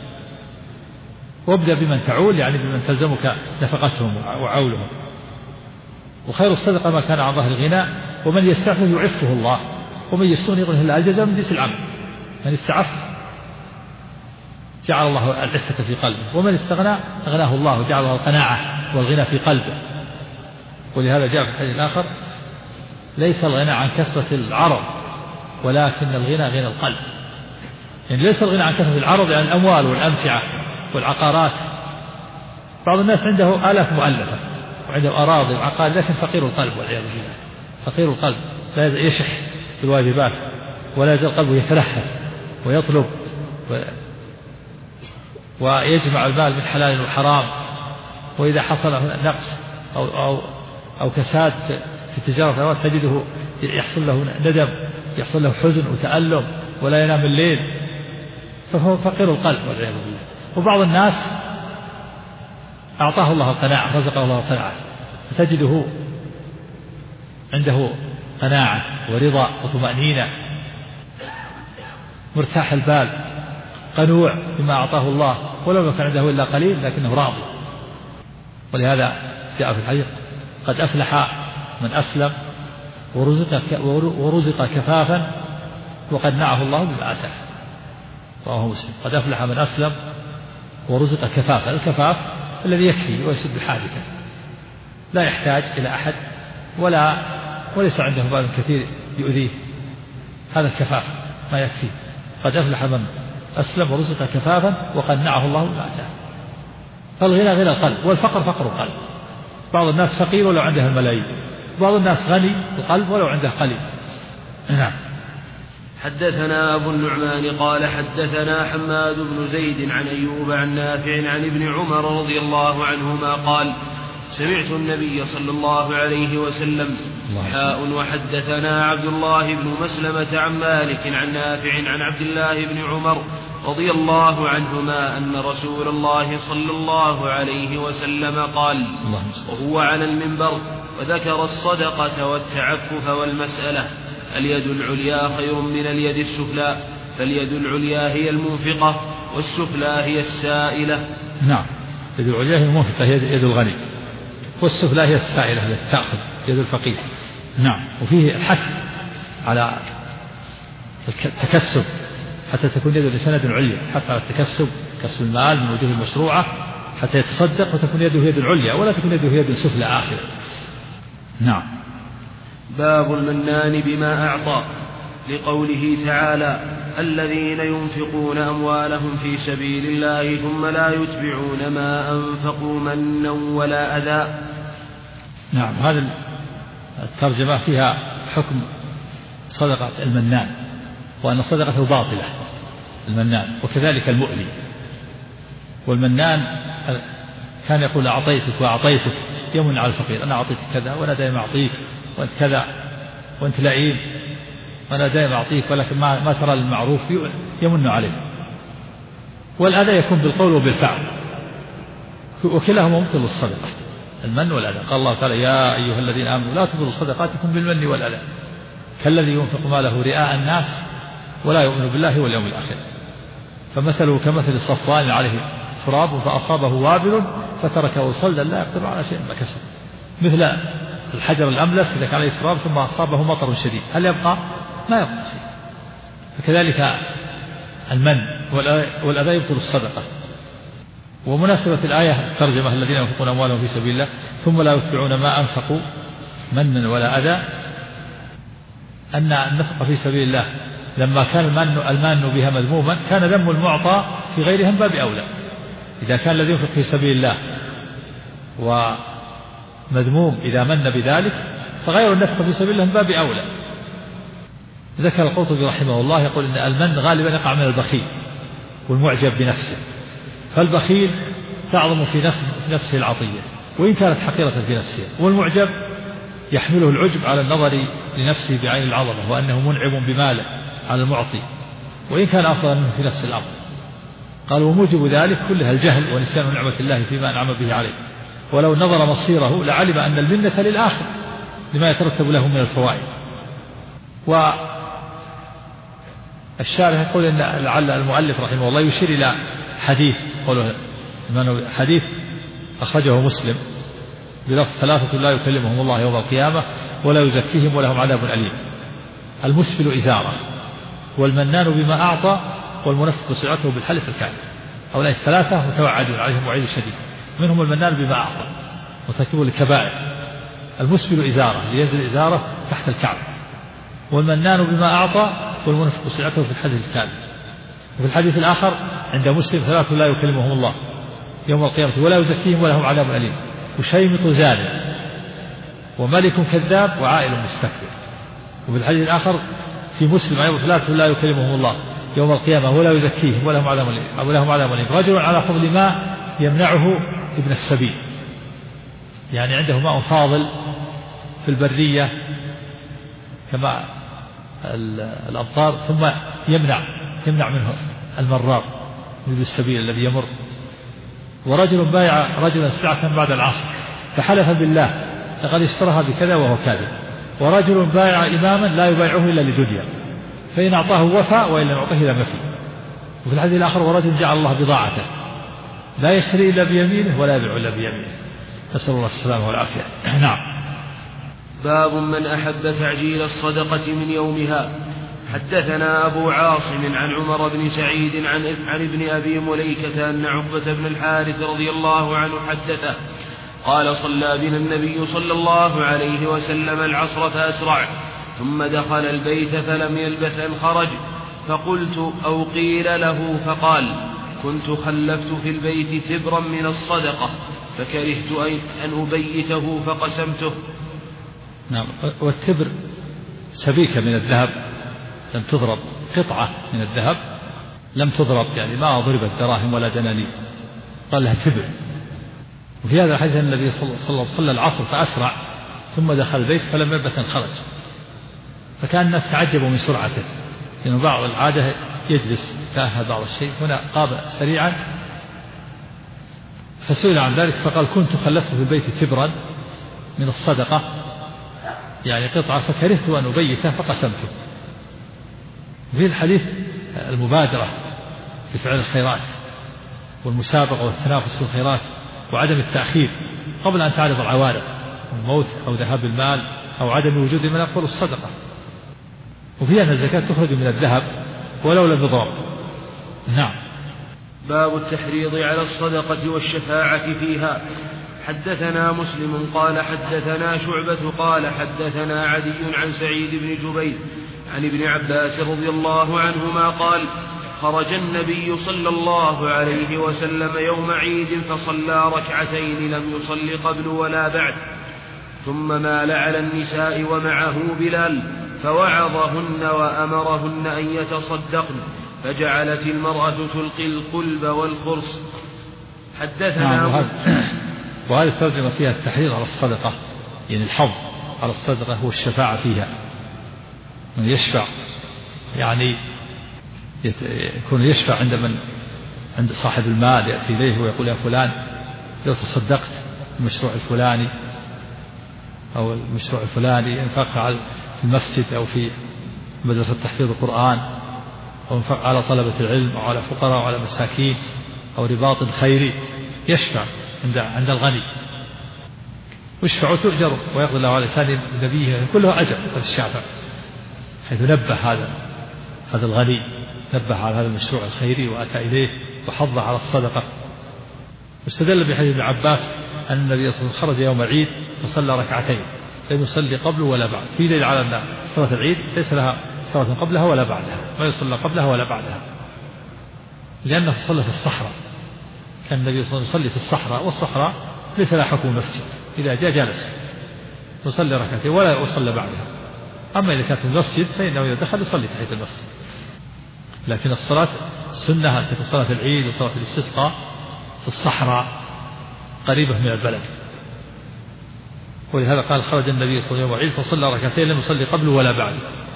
A: وابدأ بمن تعول، يعني بمن تلزمك نفقتهم وعولهم. وخير الصدقة ما كان عن ظهر غنى، ومن يستعفف يعفه الله، ومن يستغني يغنيه الله. الجزاء من جنس العمل، من استعف جعل الله العفة في قلبه، ومن استغنى أغناه الله وجعل الله القناعة والغنى في قلبه. ولهذا جاء في الحديث الآخر: ليس الغنى عن كثرة العرض ولكن الغنى غنى القلب. يعني ليس الغنى عن كثرة العرض يعني الأموال والأمتعة والعقارات. بعض الناس عنده آلاف مؤلفة وعنده أراضي وعقار، لكن فقير القلب والعياذ بالله. فقير القلب لا يزال يشح بالواجبات، ولا يزال قلبه يتلهف ويطلب ويجمع المال من حلال وحرام. وإذا حصل نقص أو كساد في التجارة تجده يحصل له ندم، يحصل له حزن وتألم، ولا ينام الليل، فهو فقير القلب والعياذ بالله. وبعض الناس أعطاه الله القناعة، رزقه الله القناعة، فتجده عنده قناعة ورضا وطمأنينة، مرتاح البال، قنوع بما أعطاه الله، ولو كان عنده إلا قليل لكنه راضي. ولهذا جاء في الحديث: قد أفلح من أسلم ورزق كفافا وقنعه الله بما آتاه. رواه مسلم. قد أفلح من أسلم ورزق كفافا. الكفاف الذي يكفي ويسد حاجته، لا يحتاج إلى أحد وليس عنده مال كثير يؤذيه هذا الكفاف ما يكفي. قد أفلح من أسلم ورزق كفافا وقنعه الله ما آتاه. فالغنى غنى القلب والفقر فقر القلب. بعض الناس فقير ولو عنده الملايين، بعض الناس غني القلب ولو عنده قليل. نعم.
B: حدثنا أبو النعمان قال حدثنا حماد بن زيد عن أيوب عن نافع عن ابن عمر رضي الله عنهما قال سمعت النبي صلى الله عليه وسلم وحدثنا عبد الله بن مسلمة عن مالك عن نافع عن عبد الله بن عمر رضي الله عنهما أن رسول الله صلى الله عليه وسلم قال وهو على المنبر وذكر الصدقة والتعفف والمسألة: اليد العليا خير من اليد السفلى، فاليد العليا هي المنفقة والسفلى هي السائلة.
A: نعم، اليد العليا هي المنفقة هي يد الغني، والسفلى هي السائلة التي تأخذ يد الفقير. نعم. وفيه الحث على التكسب حتى تكون يد الإنسان يد العليا، حتى على التكسب، كسب المال من وجوه المشروعة حتى يتصدق وتكون يده يد العليا ولا تكون يده يد السفلى آخر. نعم.
B: باب المنان بما أعطى، لقوله تعالى: الذين ينفقون أموالهم في سبيل الله ثم لا يتبعون ما أنفقوا منا ولا أذى.
A: نعم، هذه الترجمة فيها حكم صدقة المنان، وأن صدقته باطلة المنان، وكذلك المؤذي. والمنان كان يقول أعطيتك وأعطيتك، يمن على الفقير: أنا أعطيتك كذا وأنا دائما أعطيك، وأنت كذا وأنت لئيم وأنا دائما أعطيك، ولكن ما ترى المعروف يمن عليك. والأذى يكون بالقول وبالفعل، وكلاهما مبطل الصدقة، المن والأذى. قال الله تعالى: يا أيها الذين آمنوا لا تبطلوا صدقاتكم بالمن والأذى كالذي ينفق ماله رئاء الناس ولا يؤمن بالله واليوم الآخر، فمثله كمثل صفوان عليه تراب فأصابه وابل فتركه صلدا لا يقدر على شيء ما كسب، مثل الحجر الأملس إذا كان عليه تراب ثم أصابه مطر شديد، هل يبقى؟ ما يبقى شيء. فكذلك المن والأذى يبطل الصدقة. ومناسبة الآية الترجمة: الذين ينفقون أموالهم في سبيل الله ثم لا يتبعون ما أنفقوا منا ولا أذى، أن النفقة في سبيل الله لما كان المان بها مذموما كان ذم المعطى في غيرها من باب أولى. إذا كان الذي ينفق في سبيل الله ومذموم إذا من بذلك فغير النفقة في سبيل الله من باب أولى. ذكر القرطبي رحمه الله يقول إن المن غالبا يقع من البخيل والمعجب بنفسه، فالبخيل تعظم في نفسه العطية وإن كانت حقيرة في نفسها، والمعجب يحمله العجب على النظر لنفسه بعين العظمة وأنه منعم بماله على المعطي وإن كان أفضل منه في نفس الأمر. قال: وموجب ذلك كلها الجهل ونسيان نعمة الله فيما أنعم به عليه، ولو نظر مصيره لعلم أن المنة للآخر لما يترتب له من الفوائد. والشارح يقول إن لعل المؤلف رحمه الله يشير إلى حديث حديث أخرجه مسلم بلفظ: 3 لا يكلمهم الله يوم القيامة ولا يزكيهم ولهم عذاب أليم: المسبل إزارة، والمنان بما أعطى، والمنفق سعته بالحلف الكاذب. هؤلاء 3 متوعدون عليهم وعيد شديد، منهم المنان بما أعطى مرتكب الكبائر، المسبل إزارة لينزل إزارة تحت الكعب، والمنان بما أعطى، والمنفق سعته في الحديث الكاذب. وفي الحديث الآخر عند مسلم: 3 لا يكلمهم الله يوم القيامة ولا يزكيهم ولهم عذاب أليم: وشيمط زاني، وملك كذاب، وعائل مستكبر. وفي الحديث الآخر في مسلم أيضا: 3 لا يكلمهم الله يوم القيامة ولا يزكيهم ولهم عذاب أليم: رجل على فضل ماء يمنعه ابن السبيل، يعني عنده ماء فاضل في البرية كما الأمطار ثم يمنع منه المرار ابن السبيل الذي يمر. ورجل بايع رجلا سلعة بعد العصر فحلف بالله لقد اشتراها بكذا وهو كاذب. ورجل بايع إماما لا يبايعه إلا لدنيا فإن أعطاه وفى وإن لم يعطه لم يفي. وفي الحديث الآخر: ورجل جعل الله بضاعته لا يشتري إلا بيمينه ولا يبيع إلا بيمينه. نسأل الله السلامة والعافية. نعم.
B: باب من أحب تعجيل الصدقة من يومها. حدثنا أبو عاصم عن عمر بن سعيد عن ابن أبي مليكة أن عقبة بن الحارث رضي الله عنه حدثه قال: صلى بنا النبي صلى الله عليه وسلم العصر فأسرع، ثم دخل البيت فلم يلبث أن خرج، فقلت أو قيل له فقال: كنت خلفت في البيت ثبرا من الصدقة فكرهت أن أبيته فقسمته.
A: نعم. والتبر سبيكة من الذهب لم تضرب، قطعة من الذهب لم تضرب، يعني ما ضربت دراهم ولا دنانير، قال لها تبر. وفي هذا الحديث النبي صلى الله عليه وسلم العصر فأسرع ثم دخل البيت فلم يلبث أن خرج، فكان الناس تعجبوا من سرعته، لأن بعض العادة يجلس يتأهل بعض الشيء، هنا قام سريعا. فسئل عن ذلك فقال: كنت خلفت في البيت تبرا من الصدقة، يعني قطعة، فكرهت أن أبيته فقسمته. في الحديث المبادرة في فعل الخيرات والمسابقة والتنافس في الخيرات وعدم التأخير قبل أن تعرض العوارض، الموت أو ذهاب المال أو عدم وجود من يقبل الصدقة. وفيها أن الزكاة تخرج من الذهب ولو لم يضرب. نعم.
B: باب التحريض على الصدقة والشفاعة فيها. حدثنا مسلم قال حدثنا شعبة قال حدثنا عدي عن سعيد بن جبير عن ابن عباس رضي الله عنهما قال: خرج النبي صلى الله عليه وسلم يوم عيد فصلى ركعتين لم يصل قبل ولا بعد، ثم مال على النساء ومعه بلال فوعظهن وأمرهن أن يتصدقن، فجعلت المرأة تلقي القلب والخرص. حدثنا.
A: وهذه الترجمة فيها التحريض على الصدقة، يعني الحظ على الصدقة هو الشفاعة فيها، من يشفع يعني يكون يشفع عند صاحب المال، يأتي إليه ويقول: يا فلان لو تصدقت المشروع الفلاني أو المشروع الفلاني، انفق في المسجد أو في مدرسة تحفيظ القرآن، أو انفق على طلبة العلم أو على فقراء أو على مساكين أو رباط خيري، يشفع عند الغني، ويشفع تؤجر ويقضي الله على لسان نبيه كله أجر الشافع، حيث نبه هذا الغني، نبه على هذا المشروع الخيري وأتى إليه وحض على الصدقة. واستدل بحديث ابن عباس أن النبي صلى الله عليه وسلم خرج يوم العيد فصلى ركعتين لم يصلي قبل ولا بعد، في دليل على أن صلاة العيد ليس لها صلاة قبلها ولا بعدها، ما يصلى قبلها ولا بعدها، لأنه صلى في الصحراء. كان النبي صلى الله عليه وسلم يصلي في الصحراء، والصحراء ليس لها حكم مسجد، إذا جاء جالس يصلي ركعتين ولا يصلى بعدها. أما إذا كانت في المسجد فإنه إذا دخل يصلي تحية المسجد. لكن الصلاة السنة تكون صلاة العيد وصلاة الاستسقاء في الصحراء قريبة من البلد. ولهذا قال: خرج النبي صلى الله عليه وسلم العيد فصلى ركعتين لم يصلي قبل ولا بعد.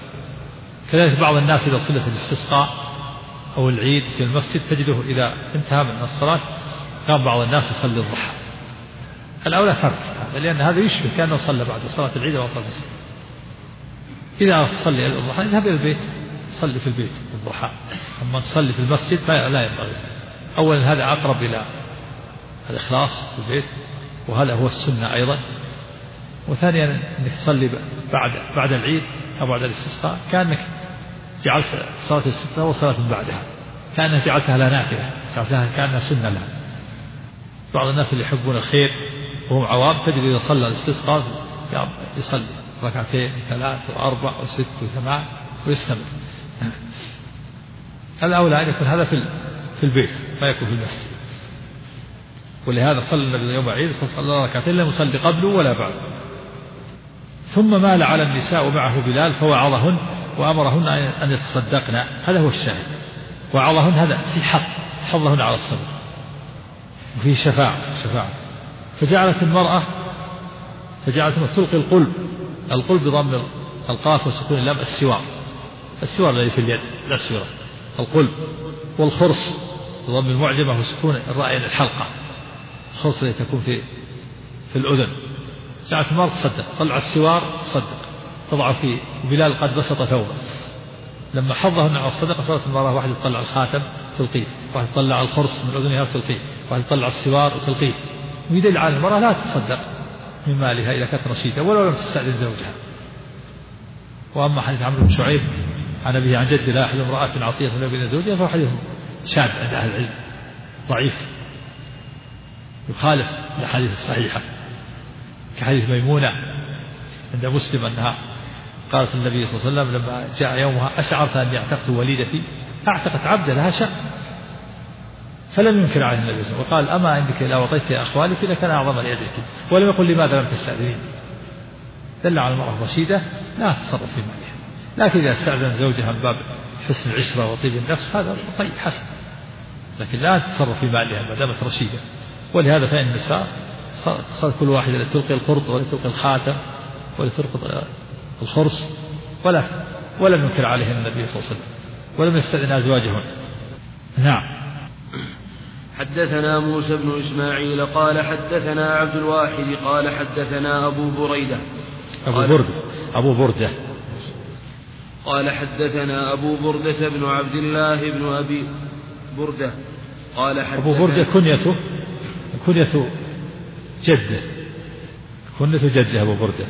A: كذلك بعض الناس إذا صلت الاستسقاء أو العيد في المسجد تجده إذا انتهى من الصلاة قام بعض الناس يصلي الضحى. الأولى ترك هذا، لأن هذا يشبه كأنه صلى بعد صلاة العيد أو صلاة الاستسقاء. إذا صلي الضحى اذهب إلى البيت صلي في البيت الضحى، أما تصلي في المسجد فلا ينبغي. أولا هذا أقرب إلى الإخلاص في البيت، وهذا هو السنة أيضا. وثانيا أنك تصلي بعد العيد أو بعد الاستسقاء كأنك جعلت صلاة الاستسقاء وصلاة بعدها، كأنك جعلتها لا نافلة، جعلتها كأنها سنة لها. بعض الناس اللي يحبون الخير وهم عوام تجد إذا صلى الاستسقاء يصلي ركعتين 3 و4 و6 و8 ويستمر. الأولى أن يكون هذا في البيت ما يكون في المسجد. ولهذا صلى النبي يوم عيد فصلى ركعتين لم يصلي قبله ولا بعد. ثم مال على النساء ومعه بلال فوعظهن وأمرهن أن يتصدقن، هذا هو الشاهد. وعظهن هذا في حظهن على الصبر، وفيه شفاعة. فجعلت المرأة تلقي القلب بضم القاف وسكون اللام، السوار الذي في اليد لا السوار، القلب. والخرص بضم المعجمة وسكون الراء الحلقة، الخرص التي تكون في الأذن. جعلت المرأة تصدق، طلع السوار تصدق، تضع فيه. بلال قد بسط ثوبه، لما حظهن على الصدقة صارت المرأة واحد تطلع الخاتم تلقيه، واحد تطلع الخرص من أذنها تلقيه، واحد تطلع السوار وتلقيه. ويدل على المرأة لا تصدق من مالها إذا كانت رشيدة ولو لم تستأذن زوجها. وأما حديث عمرو بن شعيب عن أبيه عن جده: لا أحد امرأة عطية من بين زوجها، فهو حديث شاذ عند أهل العلم ضعيف، يخالف الأحاديث الصحيحة، كحديث ميمونة عند مسلم أنها قالت النبي صلى الله عليه وسلم لما جاء يومها أشعرت أني اعتقت وليدتي، أعتقت عبدا لها شأن، فلم ينكر عليه النبي صلى الله عليه وسلم وقال أما عندك لو أعطيت يا أخوالك لكان أعظم ليدك، ولم يقل لماذا لم تستأذنين. دل على المرأة الرشيدة لا تتصرف في مالها، لكن إذا استأذن زوجها من باب حسن العشرة وطيب النفس هذا طيب حسن، لكن لا تتصرف في مالها ما دامت رشيدة. ولهذا فإن النساء صار كل واحدة لتلقي القرط ولا تلقي الخاتم ولا تلقي الخرص، ولم ينكر عليهن النبي صلى الله عليه وسلم ولم يستأذن أزواجهن. نعم.
B: حدثنا موسى بن إسماعيل قال حدثنا عبد الواحد قال حدثنا أبو بريدة
A: أبو بردة
B: قال حدثنا أبو بردة بن عبد الله بن أبي بردة قال حدثنا
A: أبو بردة كنية جده أبو بردة.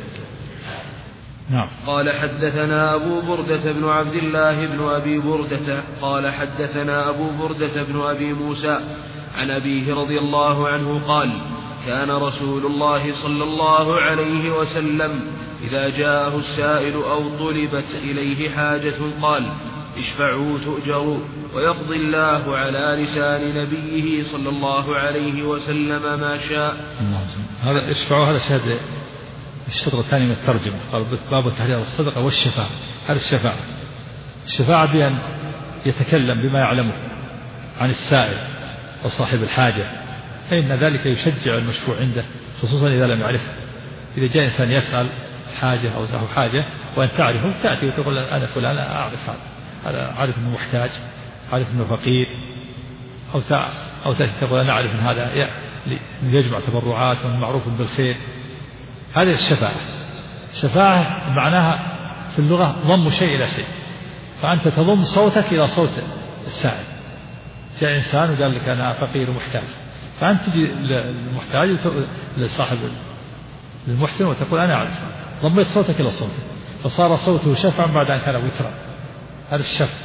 A: نعم.
B: قال حدثنا أبو بردة بن عبد الله بن أبي بردة قال حدثنا أبو بردة بن أبي موسى عن أبيه رضي الله عنه قال كان رسول الله صلى الله عليه وسلم إذا جاءه السائل أو طلبت إليه حاجة قال اشفعوا تؤجروا ويقضي الله على لسان نبيه صلى الله عليه وسلم ما شاء.
A: هذا اشفعوا هذا شهد الشطر الثاني من الترجمة، قال باب التحرير والصدقة والشفاعة. هذا الشفاعة بأن يتكلم بما يعلمه عن السائل وصاحب الحاجة، فإن ذلك يشجع المشفوع عنده خصوصا إذا لم يعرفه. إذا جاء إنسان يسأل حاجة أو له حاجة وأن تعرفه تأتي وتقول أنا فلان أعرف هذا، عارف أنه محتاج، عارف أنه فقير، أو تأتي تقول أنا أعرف أن هذا يجمع تبرعات ومعروف بالخير. هذه الشفاعة معناها في اللغة ضم شيء إلى شيء، فأنت تضم صوتك إلى صوت السائل. جاء إنسان وقال لك أنا فقير ومحتاج، فأنت تجي للمحتاج لصاحب المحسن وتقول أنا أعرف، ضميت صوتك إلى صوته فصار صوته شفعا بعد أن كان وترا. هذا الشفع.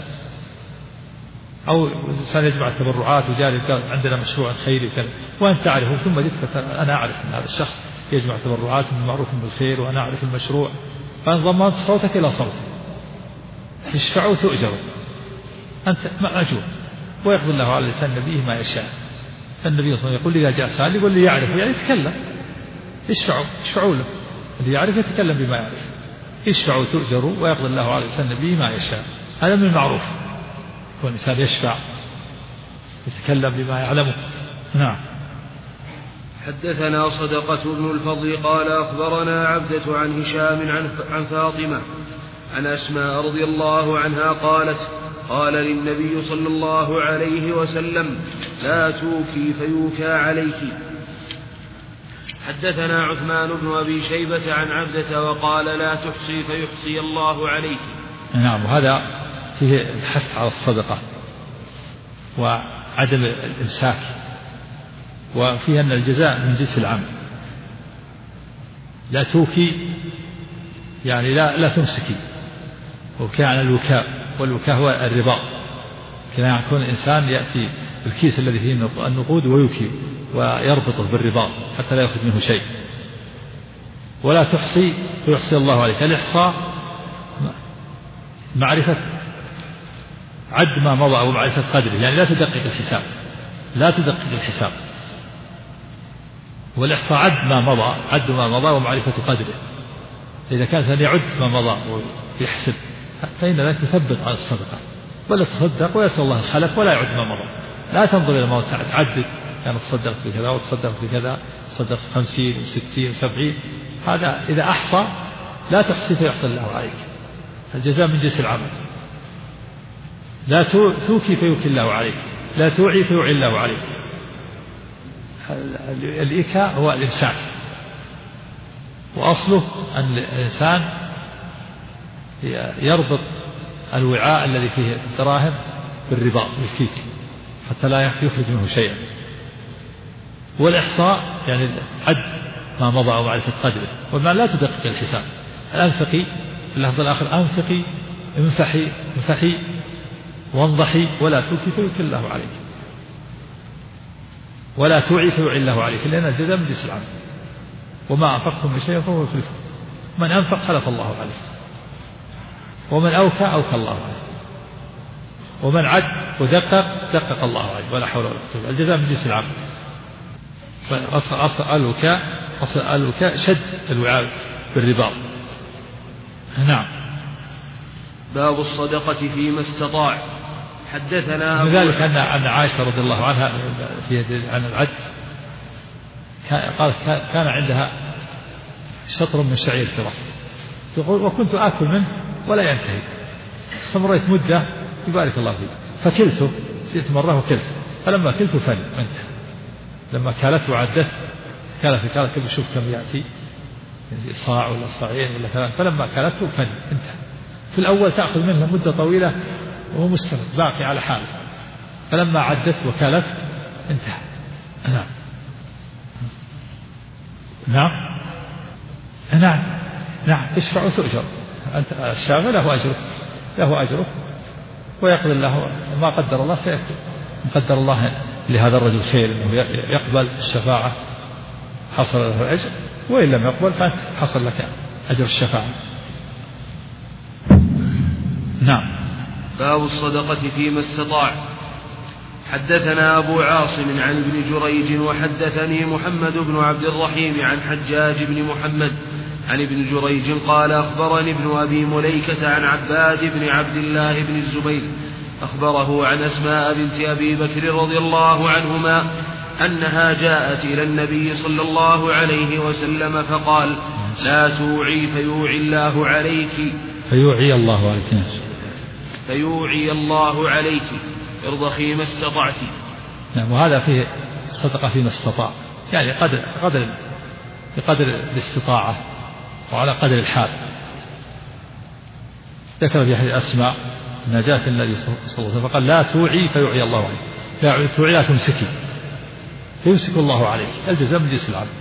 A: أو إنسان يجمع التبرعات وجاري عندنا مشروع خيري وكذا وأنت تعرفه، ثم جئت أنا أعرف أن هذا الشخص يجمع تبرعات معروف بالخير وأنا أعرف المشروع، فضمت صوتك إلى صوته. اشفعوا تؤجروا، أنت مأجور، ويقضي الله على لسان نبيه ما يشاء. فالنبي صلى الله عليه وسلم يقول إذا جاء سائل يقول لي يعرف يعني يتكلم، اشفعوا له، اللي يعرف يتكلم بما يعرف. اشفعوا تؤجروا ويقضي الله على لسان نبيه ما يشاء. هذا من المعروف، والإنسان يشفع يتكلم بما يعلمه. نعم.
B: حدثنا صدقة بن الفضل قال أخبرنا عبدة عن هشام عن فاطمة عن أسماء رضي الله عنها قالت قال للنبي صلى الله عليه وسلم لا توكي فيوكى عليك. حدثنا عثمان بن أبي شيبة عن عبدة وقال لا تحصي فيحصي الله عليك.
A: نعم. وهذا فيه الحث على الصدقة وعدم الإمساك، وفيها أن الجزاء من جنس العمل. لا توكي يعني لا تمسكي، وكان الوكاء، والوكاء هو الرباط. كان يكون الإنسان يأتي الكيس الذي فيه النقود ويوكي ويربطه بالرباط حتى لا يأخذ منه شيء. ولا تحصي فيحصي الله عليك. الإحصاء معرفة عد ما مضى أو معرفة قدره، يعني لا تدقق الحساب. والإحصاء عد ما مضى ومعرفة قدره. إذا كان الإنسان يعد ما مضى ويحسب فإن ذلك يثبت على الصدقة، بل يتصدق ويسأل الله الخلف ولا يعد ما مضى. لا تنظر إلى ما تعدد، يعني تصدقت بكذا وتصدقت بكذا، تصدقت 50 و60 و70. هذا إذا أحصى لا تحصي فيحصي الله عليك. الجزاء من جنس العمل. لا توكي فيوكي الله عليك، لا توعي فيوعي الله عليك. الإيكاء هو الإمساك، وأصله أن الإنسان يربط الوعاء الذي فيه الدراهم بالرباط بالكيك حتى لا يخرج منه شيئا. والإحصاء يعني عد ما مضى أو معرفة قدره، والمعنى لا تدقق الحساب. الأنفقي في اللفظ الآخر أنفقي انفحي وانضحي ولا توكي فيوكي الله عليك، ولا توعي فيوعي الله عليك، لأن الجزاء من جنس العمل. وما أنفقتم من شيء فهو يخلفه، من أنفق خلف الله عليه. ومن أوكى أوكى الله عليه، ومن عد ودقق دقق الله عليه، ولا حول ولا قوة إلا بالله. الجزاء من جنس العمل. أصل الوكاء شد الوعاء بالرباط. نعم.
B: باب الصدقة فيما استطاع. حدثنا
A: من ذلك أن عائشة رضي الله عنها عن العد قالت كان عندها شطر من شعير فرس، تقول وكنت آكل منه ولا ينتهي، استمريت مدة يبارك الله فيه، فكلته، جئت مرة وكلت، فلما كلته فني وانتهى. لما كالته وعدت كالت كيف شوف كم يأتي، صاع ولا صاعين ولا ثلاث، فلما كالته فني انتهى. في الأول تأخذ منه مدة طويلة وهو مستمر باقي على حاله، فلما عدت وكالت انتهى. نعم. نعم. نعم. نعم. اشفع وتؤجر، أنت الشاغل له أجره ويقبل الله ما قدر الله سيكتب. إن قدر الله لهذا الرجل خير أنه يقبل الشفاعة حصل له الأجر، وإن لم يقبل فحصل لك أجر الشفاعة. نعم.
B: باب الصدقة فيما استطاع. حدثنا أبو عاصم عن ابن جريج وحدثني محمد بن عبد الرحيم عن حجاج بن محمد عن ابن جريج قال أخبرني ابن أبي مليكة عن عباد بن عبد الله بن الزبير أخبره عن أسماء بنت أبي بكر رضي الله عنهما أنها جاءت إلى النبي صلى الله عليه وسلم فقال لا توعي فيوعي الله عليك فيوعي الله عليك ارضخي ما استطعت.
A: نعم. وهذا فيه الصدقة فيما استطاع، يعني بقدر الاستطاعة وعلى قدر الحال. ذكر في حديث أسماء أنها جاءت النبي صلى الله عليه وسلم فقال لا توعي فيوعي الله عليك، لا توعي لا تمسكي فيمسك الله عليك، الجزاء من جنس العمل.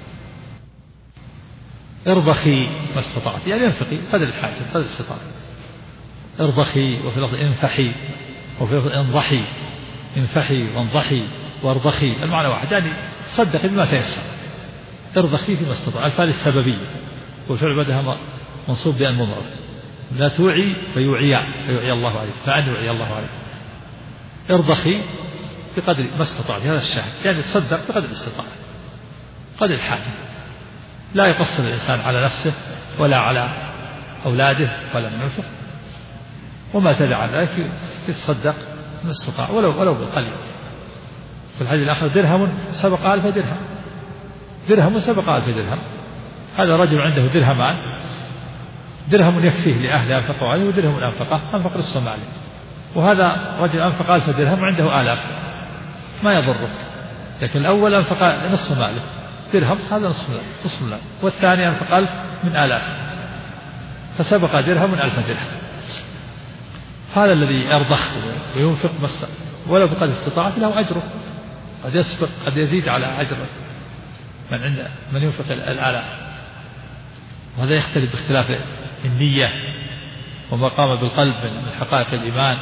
A: ارضخي ما استطعت، يعني انفقي قدر الحاجة قدر الاستطاعة. ارضخي، وفي لفظ انفحي، وفي لفظ انضحي، انفحي وانضحي وارضخي، المعنى واحد، يعني صدقي بما تيسر. ارضخي فيما استطاع، الفعل السببية والفعل بعدها منصوب بأن مضمر. لا توعي فيوعي الله عليك، فأن يوعي الله عليك. ارضخي بقدر ما استطاع، هذا الشاهد، يعني تصدق بقدر الاستطاعة قدر الحاجة، لا يقصر الإنسان على نفسه ولا على أولاده ولا من ينفق، وما زاد عن ذلك يتصدق ما استطاع ولو بالقليل. في الحديث الآخر درهم سبق 1000 درهم، درهم سبق 1000 درهم. هذا رجل عنده درهمان، درهم يكفيه لأهله أنفقوا عليه، ودرهم أنفق نصف ماله، وهذا رجل أنفق 1000 درهم وعنده 1000 ما يضره. لكن الأول أنفق نصف ماله درهم، هذا نصف ماله، والثاني أنفق 1000 من 1000، فسبق درهم من 1000 درهم. هذا الذي يرضخ وينفق ولو بقدر استطاعته له أجره، قد يسبق قد يزيد على أجر من ينفق الآلاف. وهذا يختلف باختلاف النية وما قام بالقلب من حقائق الإيمان،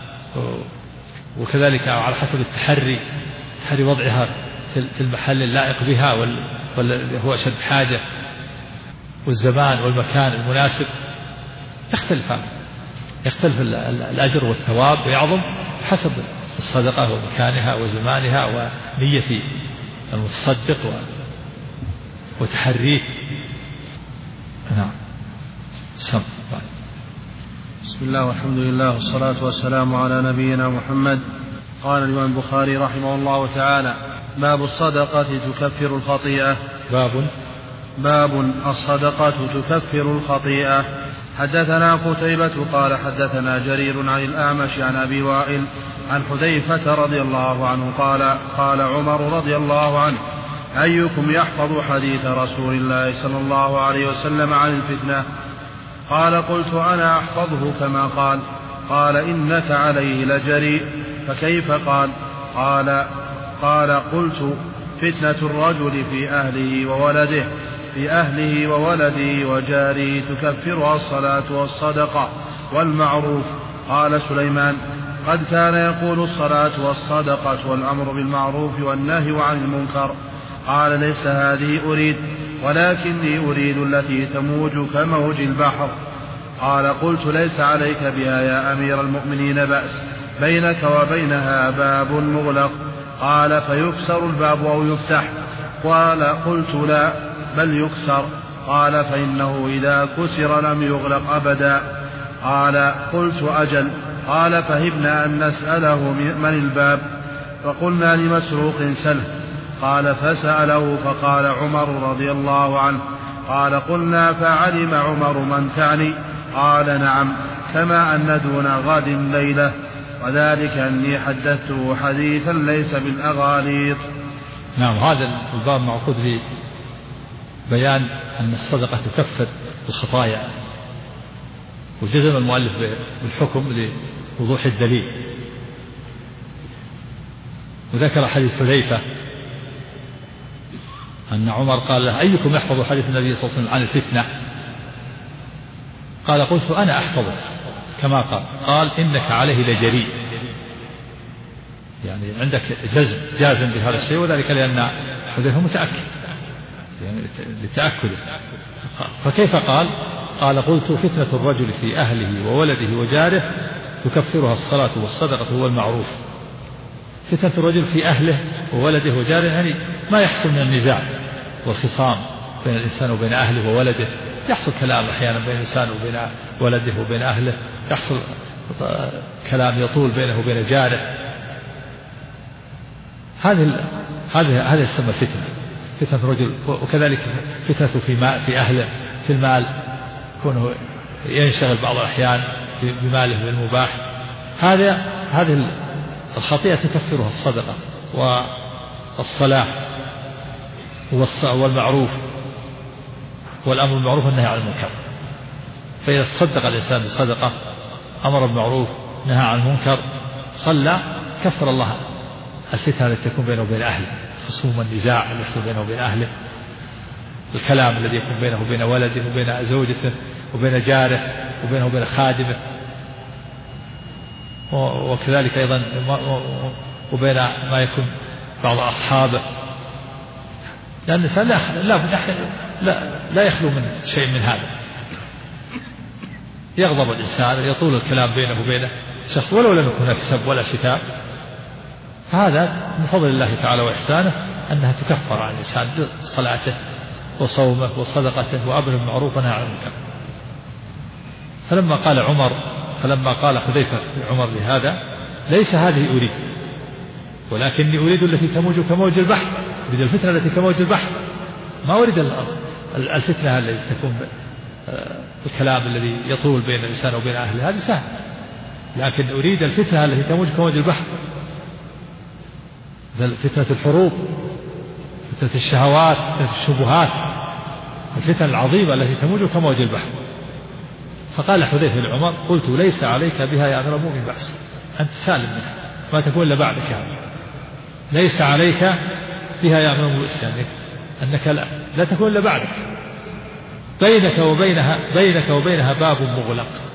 A: وكذلك على حسب التحري وضعها في المحل اللائق بها والذي هو أشد حاجة، والزمان والمكان المناسب يختلف الأجر والثواب ويعظم حسب الصدقة ومكانها وزمانها ونية المتصدق وتحريه. نعم.
C: بسم الله والحمد لله والصلاة والسلام على نبينا محمد. قال الإمام البخاري رحمه الله تعالى: باب الصدقة تكفر الخطيئة. باب الصدقة تكفر الخطيئة. حدثنا قتيبة قال حدثنا جرير عن الأعمش عن أبي وائل عن حذيفة رضي الله عنه قال عمر رضي الله عنه: أيكم يحفظ حديث رسول الله صلى الله عليه وسلم عن الفتنة؟ قال: قلت: أنا أحفظه كما قال: إنك عليه لجريء. فكيف قال؟ قلت: فتنة الرجل في أهله وولده وجاره تكفرها الصلاة والصدقة والمعروف. قال سليمان: قد كان يقول الصلاة والصدقة والأمر بالمعروف والنهي عن المنكر. قال: ليس هذه أريد، ولكني أريد التي تموج كموج البحر. قال قلت ليس عليك بها يا أمير المؤمنين بأس، بينك وبينها باب مغلق. قال فيكسر الباب أو يفتح؟ قال قلت لا بل يكسر. قال فإنه إذا كسر لم يغلق أبدا. قال قلت أجل. قال فهبنا أن نسأله من الباب، فقلنا لمسروق سله. قال فسأله فقال عمر رضي الله عنه. قال قلنا فعلم عمر من تعني؟ قال نعم، كما أن دون غد ليلة، وذلك أني حدثته حديثا ليس بالأغاليط.
A: نعم. هذا الباب معقود بيان أن الصدقة تكفر الخطايا، وجزم المؤلف بالحكم لوضوح الدليل، وذكر حديث حذيفة أن عمر قال له أيكم يحفظ حديث النبي صلى الله عليه وسلم عن الفتنة؟ قال قلت أنا أحفظه كما قال إنك عليه لجريء، يعني عندك جازم بهذا الشيء، وذلك لأن حذيفة متأكد، يعني لتأكده. فكيف قال؟ قال قلت فتنة الرجل في أهله وولده وجاره تكفرها الصلاة والصدقة والمعروف. فتنة الرجل في أهله وولده وجاره يعني ما يحصل من النزاع والخصام بين الإنسان وبين أهله وولده، يحصل كلام أحيانا بين الإنسان وبين ولده وبين أهله، يحصل كلام يطول بينه وبين جاره. هذه يسمى فتنة الرجل. وكذلك فتنة في أهله في المال، كونه ينشغل بعض الأحيان بماله بالمباح. هذه الخطيئة تكفرها الصدقة والصلاة والمعروف والأمر بالمعروف والنهي عن المنكر. فإذا تصدق الإنسان بصدقة، أمر بالمعروف، نهى عن المنكر، صلى، كفر الله الفتنة التي تكون بينه وبين أهله، خصوم النزاع اللي يحصل بينه وبين أهله، الكلام الذي يكون بينه وبين ولده وبين زوجته وبين جاره وبينه وبين خادمه، وكذلك أيضا وبين ما يكون بعض أصحابه. لأن الإنسان لا يخلو من شيء من هذا. يغضب الإنسان، يطول الكلام بينه وبين شخص ولو لم يكن سب ولا شتام. فهذا من فضل الله تعالى وإحسانه أنها تكفر عن الإنسان بصلاته وصومه وصدقته وأمر بالمعروف ونهي عن المنكر. فلما قال حذيفة لعمر لهذا ليس هذه أريد، ولكني أريد التي تموج كموج البحر، أريد الفتنة التي كموج البحر، ما أريد الفتنة التي تكون الكلام الذي يطول بين الإنسان وبين أهله، هذا سهل، لكن أريد الفتنة التي تموج كموج البحر، فتنة الحروب، فتنة الشهوات، فتنة الشبهات، الفتن العظيمة التي تموج كموج البحر. فقال حذيفة لعمر قلت ليس عليك بها يا أمير المؤمنين بأس، أنت سالم منها، ما تكون إلا بعدك يعني. ليس عليك بها يا أمير المؤمنين، يعني أنك لا تكون إلا بعدك. بينك وبينها باب مغلق،